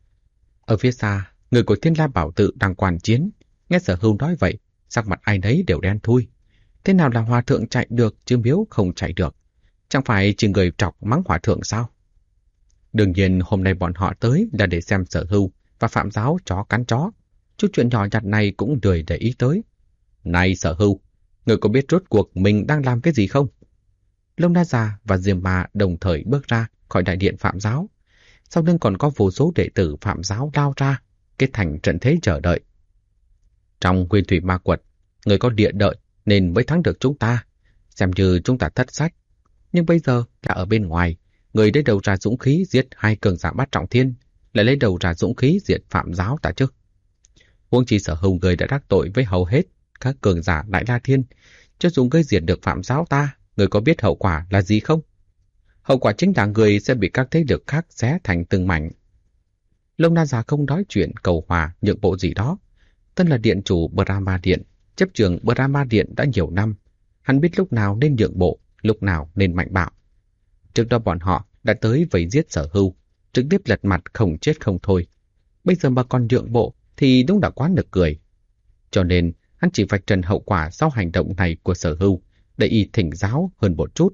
Ở phía xa, người của Thiên La Bảo Tự đang quan chiến, nghe Sở Hưu nói vậy, sắc mặt ai nấy đều đen thui. Thế nào là hòa thượng chạy được, chứ Miếu không chạy được? Chẳng phải chỉ người trọc mắng hòa thượng sao? Đương nhiên hôm nay bọn họ tới là để xem Sở Hưu và Phạm giáo chó cắn chó. Chút chuyện nhỏ nhặt này cũng lười để ý tới. Này Sở Hưu, người có biết rốt cuộc mình đang làm cái gì không? Long Na Già và Diêm Ma đồng thời bước ra khỏi đại điện Phạm giáo. Sau lưng còn có vô số đệ tử Phạm giáo lao ra, kết thành trận thế chờ đợi. Trong Nguyên Thủy Ma Quật, người có địa đợi nên mới thắng được chúng ta, xem như chúng ta thất sách. Nhưng bây giờ là ở bên ngoài, người lấy đầu ra dũng khí giết hai cường giả bát trọng thiên, lại lấy đầu ra dũng khí diệt Phạm giáo ta chứ. Huống chi Sở Hưu người đã đắc tội với hầu hết các cường giả Đại La Thiên, cho dù ngươi diệt được Phạm giáo ta, người có biết hậu quả là gì không? Hậu quả chính là người sẽ bị các thế lực khác xé thành từng mảnh. Long Na Già không nói chuyện cầu hòa nhượng bộ gì đó. Thân là điện chủ Brahma Điện, chấp trường Brahma Điện đã nhiều năm, hắn biết lúc nào nên nhượng bộ, lúc nào nên mạnh bạo. Trước đó bọn họ đã tới vây giết Sở Hưu, trực tiếp lật mặt không chết không thôi. Bây giờ mà còn nhượng bộ thì đúng là quá nực cười. Cho nên hắn chỉ vạch trần hậu quả sau hành động này của Sở Hưu để y thỉnh giáo hơn một chút.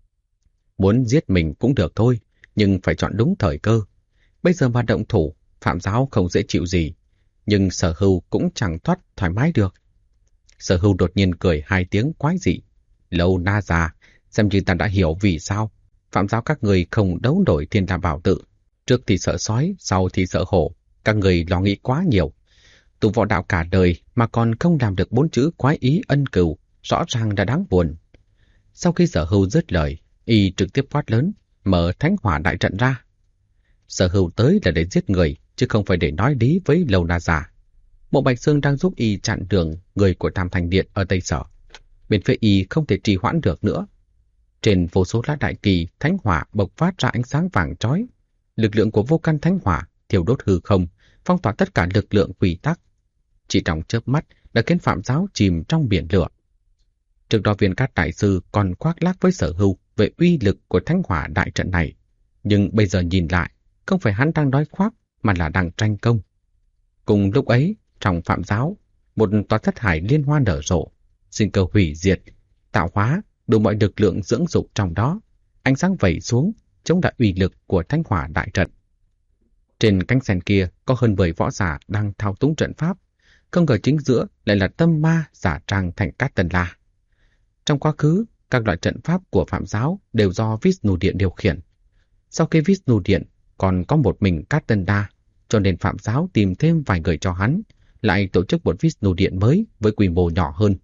Muốn giết mình cũng được thôi, nhưng phải chọn đúng thời cơ. Bây giờ mà động thủ, Phạm giáo không dễ chịu gì, nhưng Sở Hưu cũng chẳng thoát thoải mái được. Sở Hưu đột nhiên cười hai tiếng quái dị. Lâu Na già, xem như ta đã hiểu vì sao Phạm giáo các người không đấu nổi Thiên La Bảo Tự. Trước thì sợ sói, sau thì sợ hổ, các người lo nghĩ quá nhiều. Tu võ đạo cả đời mà còn không làm được 4 chữ quái ý ân cừu, rõ ràng là đáng buồn. Sau khi Sở Hưu dứt lời, y trực tiếp quát lớn, mở thánh hỏa đại trận ra. Sở Hưu tới là để giết người, chứ không phải để nói lý với Lâu Na già. Mộ Bạch Sương đang giúp y chặn đường người của Tam Thành Điện ở Tây Sở. Bên phía y không thể trì hoãn được nữa. Trên vô số lá đại kỳ, thánh hỏa bộc phát ra ánh sáng vàng chói. Lực lượng của vô căn thánh hỏa thiêu đốt hư không, phong tỏa tất cả lực lượng quy tắc. Chỉ trong chớp mắt đã khiến Phạm giáo chìm trong biển lửa. Trước đó Viên Cát Đại Sư còn khoác lác với Sở Hưu về uy lực của thánh hỏa đại trận này. Nhưng bây giờ nhìn lại, không phải hắn đang nói khoác mà là đang tranh công. Cùng lúc ấy, trong Phạm giáo, một tòa thất hải liên hoa nở rộ, sinh cơ hủy diệt, tạo hóa, đủ mọi lực lượng dưỡng dục trong đó, ánh sáng vẩy xuống, chống lại uy lực của thánh hỏa đại trận. Trên cánh sen kia có hơn 10 võ giả đang thao túng trận pháp, không ngờ chính giữa lại là tâm ma giả trang thành Cát Tần La. Trong quá khứ, các loại trận pháp của Phạm giáo đều do Vishnu Điện điều khiển. Sau khi Vishnu Điện còn có một mình Cát Tần La, cho nên Phạm giáo tìm thêm vài người cho hắn, lại tổ chức một Vishnu Điện mới với quy mô nhỏ hơn.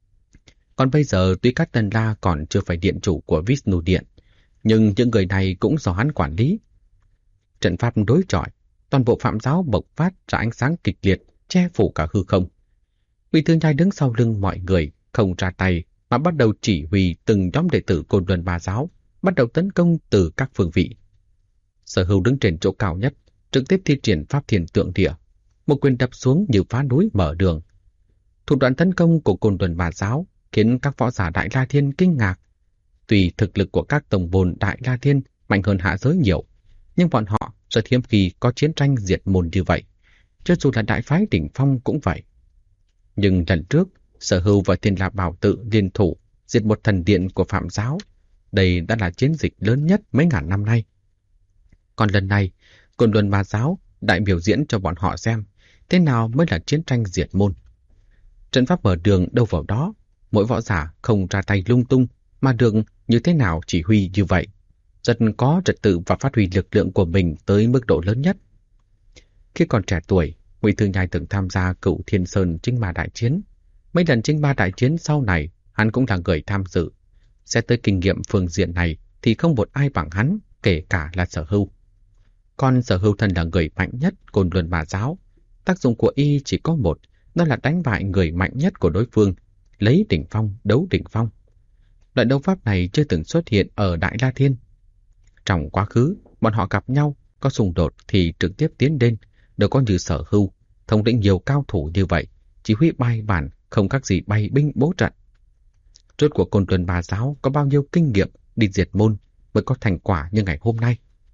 Còn bây giờ tuy Cát Tần La còn chưa phải điện chủ của Vishnu Điện, nhưng những người này cũng do hắn quản lý. Trận pháp đối chọi, toàn bộ Phạm giáo bộc phát ra ánh sáng kịch liệt, che phủ cả hư không. Vị Thư Nhai đứng sau lưng mọi người, không ra tay mà bắt đầu chỉ huy từng nhóm đệ tử Côn Luân Ba giáo, bắt đầu tấn công từ các phương vị. Sở Hưu đứng trên chỗ cao nhất, trực tiếp thi triển pháp thiền tượng địa, một quyền đập xuống như phá núi mở đường. Thủ đoạn tấn công của Côn Luân Ba giáo khiến các võ giả Đại La Thiên kinh ngạc. Tuy thực lực của các tổng môn Đại La Thiên mạnh hơn hạ giới nhiều, nhưng bọn họ rất hiếm khi có chiến tranh diệt môn như vậy, cho dù là đại phái đỉnh phong cũng vậy. Nhưng lần trước, Sở Hưu và Thiên La Bảo Tự liên thủ, diệt một thần điện của Phạm giáo. Đây đã là chiến dịch lớn nhất mấy ngàn năm nay. Còn lần này, Côn Luân Ma giáo đại biểu diễn cho bọn họ xem thế nào mới là chiến tranh diệt môn. Trận pháp mở đường đâu vào đó, mỗi võ giả không ra tay lung tung mà được như thế nào chỉ huy như vậy. Rất có trật tự và phát huy lực lượng của mình tới mức độ lớn nhất. Khi còn trẻ tuổi, Ngụy Thư Nhai từng tham gia Cửu Thiên Sơn Chính Ma đại chiến. Mấy lần Chính Ma đại chiến sau này, hắn cũng là người tham dự. Xét tới kinh nghiệm phương diện này thì không một ai bằng hắn, kể cả là Sở Hưu. Còn Sở Hưu Thần là người mạnh nhất Côn Luân Ma giáo. Tác dụng của y chỉ có một, đó là đánh bại người mạnh nhất của đối phương, lấy đỉnh phong đấu đỉnh phong. Loại đấu pháp này chưa từng xuất hiện ở Đại La Thiên. Trong quá khứ, bọn họ gặp nhau, có xung đột thì trực tiếp tiến lên, đâu có như Sở Hưu, thống lĩnh nhiều cao thủ như vậy, chỉ huy bài bản, không khác gì bày binh bố trận. Rốt của Côn Luân Ma giáo có bao nhiêu kinh nghiệm đi diệt môn mới có thành quả như ngày hôm nay.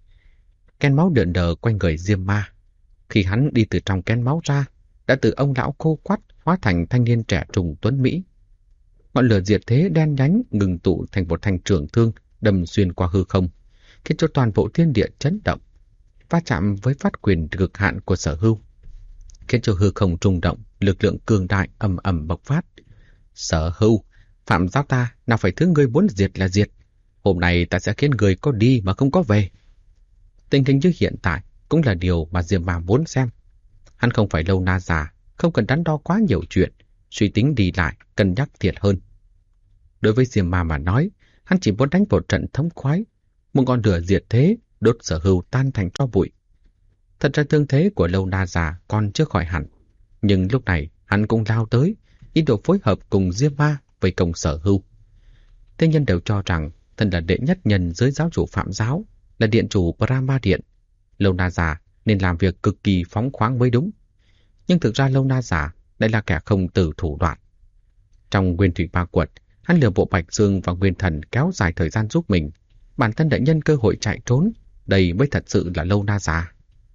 Kén máu đượn đờ quanh người Diêm Ma. Khi hắn đi từ trong kén máu ra, đã từ ông lão khô quắt hóa thành thanh niên trẻ trung tuấn Mỹ. Ngọn lửa diệt thế đen nhánh ngừng tụ thành một thanh trường thương đâm xuyên qua hư không, khiến cho toàn bộ thiên địa chấn động, va chạm với phát quyền cực hạn của Sở Hưu, khiến cho hư không rung động, lực lượng cường đại ầm ầm bộc phát. Sở Hưu, Phạm giáo ta nào phải thứ ngươi muốn diệt là diệt. Hôm nay ta sẽ khiến người có đi mà không có về. Tình hình như hiện tại cũng là điều mà Diêm Ma muốn xem. Hắn không phải lâu na già, không cần đắn đo quá nhiều chuyện, suy tính đi lại, cân nhắc thiệt hơn. Đối với Diêm Ma mà nói, hắn chỉ muốn đánh một trận thống khoái, một ngọn lửa diệt thế đốt Sở Hưu tan thành tro bụi. Thật ra thương thế của lâu na già còn chưa khỏi hẳn, nhưng lúc này hắn cũng lao tới, ý đồ phối hợp cùng Diêm Ma với công Sở Hưu. Thế nhân đều cho rằng thần là đệ nhất nhân dưới giáo chủ Phạm giáo, là điện chủ Brahma Điện. Lâu na già nên làm việc cực kỳ phóng khoáng mới đúng. Nhưng thực ra lâu na già lại là kẻ không từ thủ đoạn. Trong Nguyên Thủy Ma Quật, hắn lừa bộ Bạch Dương và Nguyên Thần kéo dài thời gian giúp mình. Bản thân đã nhân cơ hội chạy trốn, đây mới thật sự là lâu na già.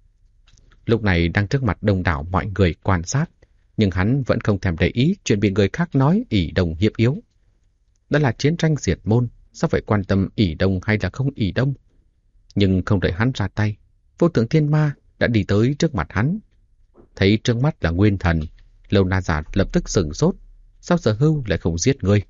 Lúc này đang trước mặt đông đảo mọi người quan sát, nhưng hắn vẫn không thèm để ý chuyện bị người khác nói ỷ đồng hiếp yếu. Đó là chiến tranh diệt môn, sao phải quan tâm ỷ đông hay là không ỷ đông? Nhưng không đợi hắn ra tay, Vô Tượng Thiên Ma đã đi tới trước mặt hắn. Thấy trước mắt là Nguyên Thần, lâu na giả lập tức sửng sốt. Sao Sở Hưu lại không giết ngươi?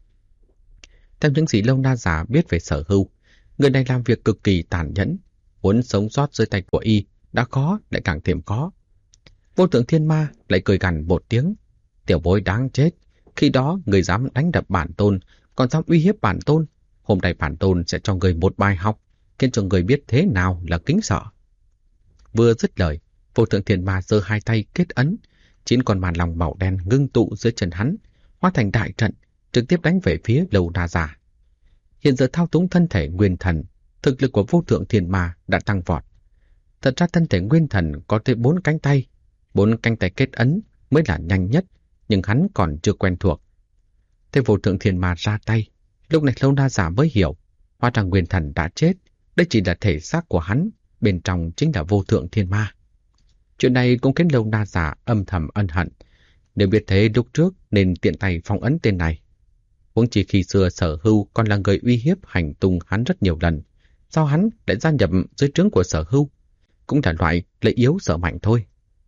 Theo những gì lâu na giả biết về Sở Hưu, người này làm việc cực kỳ tàn nhẫn, muốn sống sót dưới tay của y đã khó lại càng thêm khó. Vô Tượng Thiên Ma lại cười gằn một tiếng. Tiểu bối đáng chết, khi đó người dám đánh đập bản tôn, còn dám uy hiếp bản tôn. Hôm nay bản tôn sẽ cho người một bài học, khiến cho người biết thế nào là kính sợ. Vừa dứt lời, Vô Tượng Thiên Ma giơ hai tay kết ấn, 9 con màn lòng màu đen ngưng tụ dưới chân hắn, hóa thành đại trận, trực tiếp đánh về phía Lâu Na Giả. Hiện giờ thao túng thân thể Nguyên Thần, thực lực của Vô Tượng Thiên Ma đã tăng vọt. Thật ra thân thể Nguyên Thần có tới 4 cánh tay, 4 cánh tay kết ấn mới là nhanh nhất, nhưng hắn còn chưa quen thuộc. Thế Vô Tượng Thiên Ma ra tay, lúc này Lâu Na Giả mới hiểu, hóa ra Nguyên Thần đã chết, đây chỉ là thể xác của hắn, bên trong chính là Vô Tượng Thiên Ma. Chuyện này cũng khiến Lâu Na Giả âm thầm ân hận, nếu biết thế lúc trước nên tiện tay phong ấn tên này. Huống chỉ khi xưa Sở Hưu còn là người uy hiếp hành tung hắn rất nhiều lần, sao hắn lại gia nhập dưới trướng của Sở Hưu? Cũng là loại lấy yếu sợ mạnh thôi.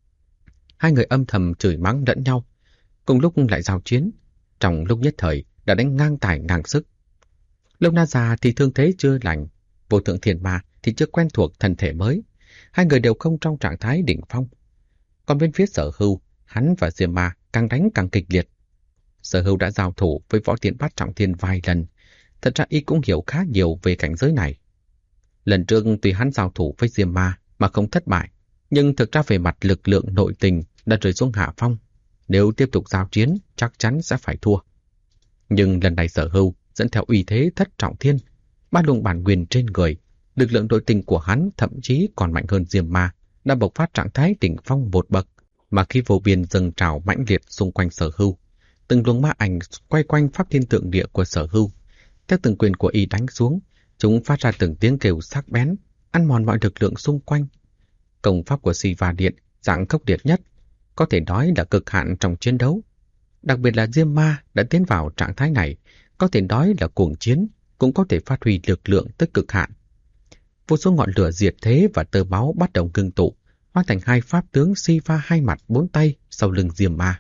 Hai người âm thầm chửi mắng lẫn nhau, cùng lúc lại giao chiến, trong lúc nhất thời đã đánh ngang tài ngang sức. Lâu Na Giả thì thương thế chưa lành, Vô Tượng Thiên Ma thì chưa quen thuộc thân thể mới, hai người đều không trong trạng thái đỉnh phong. Còn bên phía Sở Hưu, hắn và Diêm Ma càng đánh càng kịch liệt. Sở Hưu đã giao thủ với Võ Tiên Bát Trọng Thiên vài lần, thật ra y cũng hiểu khá nhiều về cảnh giới này. Lần trước tuy hắn giao thủ với Diêm Ma mà không thất bại, nhưng thực ra về mặt lực lượng nội tình đã rơi xuống hạ phong. Nếu tiếp tục giao chiến, chắc chắn sẽ phải thua. Nhưng lần này Sở Hưu dẫn theo uy thế Thất Trọng Thiên, 3 luồng bản nguyên trên người, lực lượng nội tình của hắn thậm chí còn mạnh hơn Diêm Ma, đã bộc phát trạng thái đỉnh phong một bậc, mà khi vô biên dâng trào mãnh liệt xung quanh Sở Hưu, từng luồng ma ảnh quay quanh pháp thiên tượng địa của Sở Hưu. Theo từng quyền của y đánh xuống, chúng phát ra từng tiếng kêu sắc bén, ăn mòn mọi lực lượng xung quanh. Công pháp của Siva Điện dạng khốc liệt nhất, có thể nói là cực hạn trong chiến đấu. Đặc biệt là Diêm Ma đã tiến vào trạng thái này, có thể nói là cuồng chiến, cũng có thể phát huy lực lượng tới cực hạn. Vô số ngọn lửa diệt thế và tơ máu bắt đầu ngưng tụ, hóa thành hai pháp tướng Siva hai mặt bốn tay sau lưng Diêm Ma.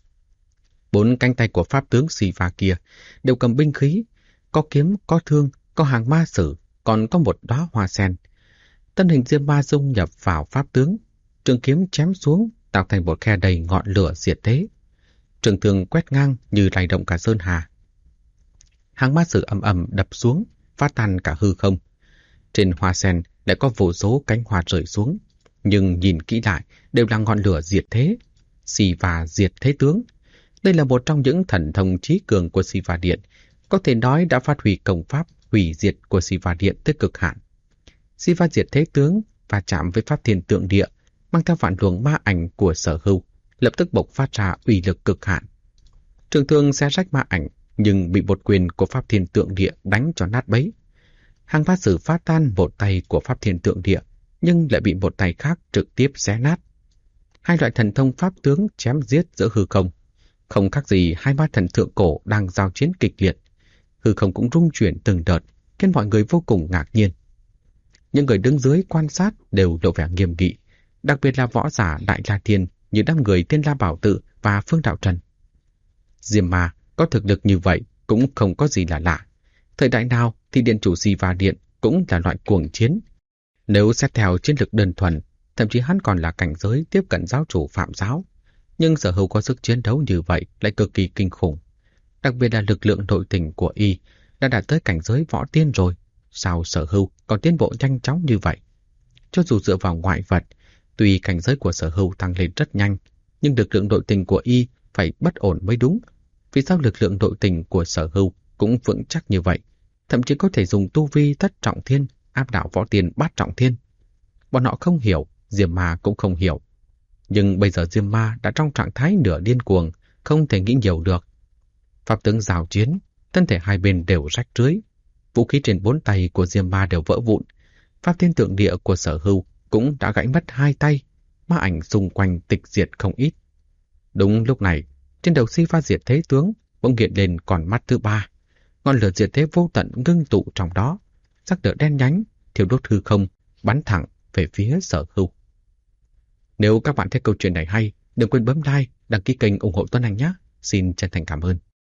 Bốn cánh tay của pháp tướng Siva kia đều cầm binh khí, có kiếm, có thương, có hàng ma sử, còn có một đóa hoa sen. Thân hình Diêm Ma dung nhập vào pháp tướng, trường kiếm chém xuống, tạo thành một khe đầy ngọn lửa diệt thế. Trường thương quét ngang như lay động cả sơn hà. Hàng ma sử ầm ầm đập xuống, phá tan cả hư không. Trên hoa sen lại có vô số cánh hoa rơi xuống, nhưng nhìn kỹ lại đều là ngọn lửa diệt thế. Siva diệt thế tướng. Đây là một trong những thần thông trí cường của Siva Điện, có thể nói đã phát huy công pháp hủy diệt của Siva Điện tới cực hạn. Siva diệt thế tướng và chạm với pháp thiên tượng địa, mang theo vạn luồng ma ảnh của Sở Hưu, lập tức bộc phát ra uy lực cực hạn. Trường thương xé rách ma ảnh, nhưng bị một quyền của pháp thiên tượng địa đánh cho nát bấy. Hàng ma sử phá tan một tay của pháp thiên tượng địa, nhưng lại bị một tay khác trực tiếp xé nát. Hai loại thần thông pháp tướng chém giết giữa hư không, không khác gì hai ma thần thượng cổ đang giao chiến kịch liệt. Hư không cũng rung chuyển từng đợt, khiến mọi người vô cùng ngạc nhiên. Những người đứng dưới quan sát đều lộ vẻ nghiêm nghị, đặc biệt là võ giả Đại La Thiên như đám người Tiên La Bảo Tự và Phương Đạo Trần. Diêm Ma có thực lực như vậy cũng không có gì là lạ. Thời đại nào thì điện chủ Siva Điện cũng là loại cuồng chiến. Nếu xét theo chiến lược đơn thuần, thậm chí hắn còn là cảnh giới tiếp cận giáo chủ Phạm giáo. Nhưng Sở Hưu có sức chiến đấu như vậy lại cực kỳ kinh khủng. Đặc biệt là lực lượng nội tình của y đã đạt tới cảnh giới võ tiên rồi. Sao Sở Hưu còn tiến bộ nhanh chóng như vậy? Cho dù dựa vào ngoại vật, tuy cảnh giới của Sở Hưu tăng lên rất nhanh, nhưng lực lượng nội tình của y phải bất ổn mới đúng. Vì sao lực lượng nội tình của Sở Hưu cũng vững chắc như vậy, thậm chí có thể dùng tu vi thất trọng thiên áp đảo võ tiên bát trọng thiên? Bọn họ không hiểu, Diêm Ma cũng không hiểu. Nhưng bây giờ Diêm Ma đã trong trạng thái nửa điên cuồng, không thể nghĩ nhiều được. Pháp tướng giao chiến, thân thể hai bên đều rách rưới. Vũ khí trên bốn tay của Diêm Ma đều vỡ vụn. Pháp thiên tượng địa của Sở Hưu cũng đã gãy mất hai tay. Ma ảnh xung quanh tịch diệt không ít. Đúng lúc này, trên đầu Siva diệt thế tướng bỗng hiện lên con mắt thứ ba. Ngọn lửa diệt thế vô tận ngưng tụ trong đó, sắc lửa đen nhánh thiêu đốt hư không, bắn thẳng về phía Sở Hưu. Nếu các bạn thấy câu chuyện này hay, đừng quên bấm like, đăng ký kênh ủng hộ Tuấn Anh nhé. Xin chân thành cảm ơn.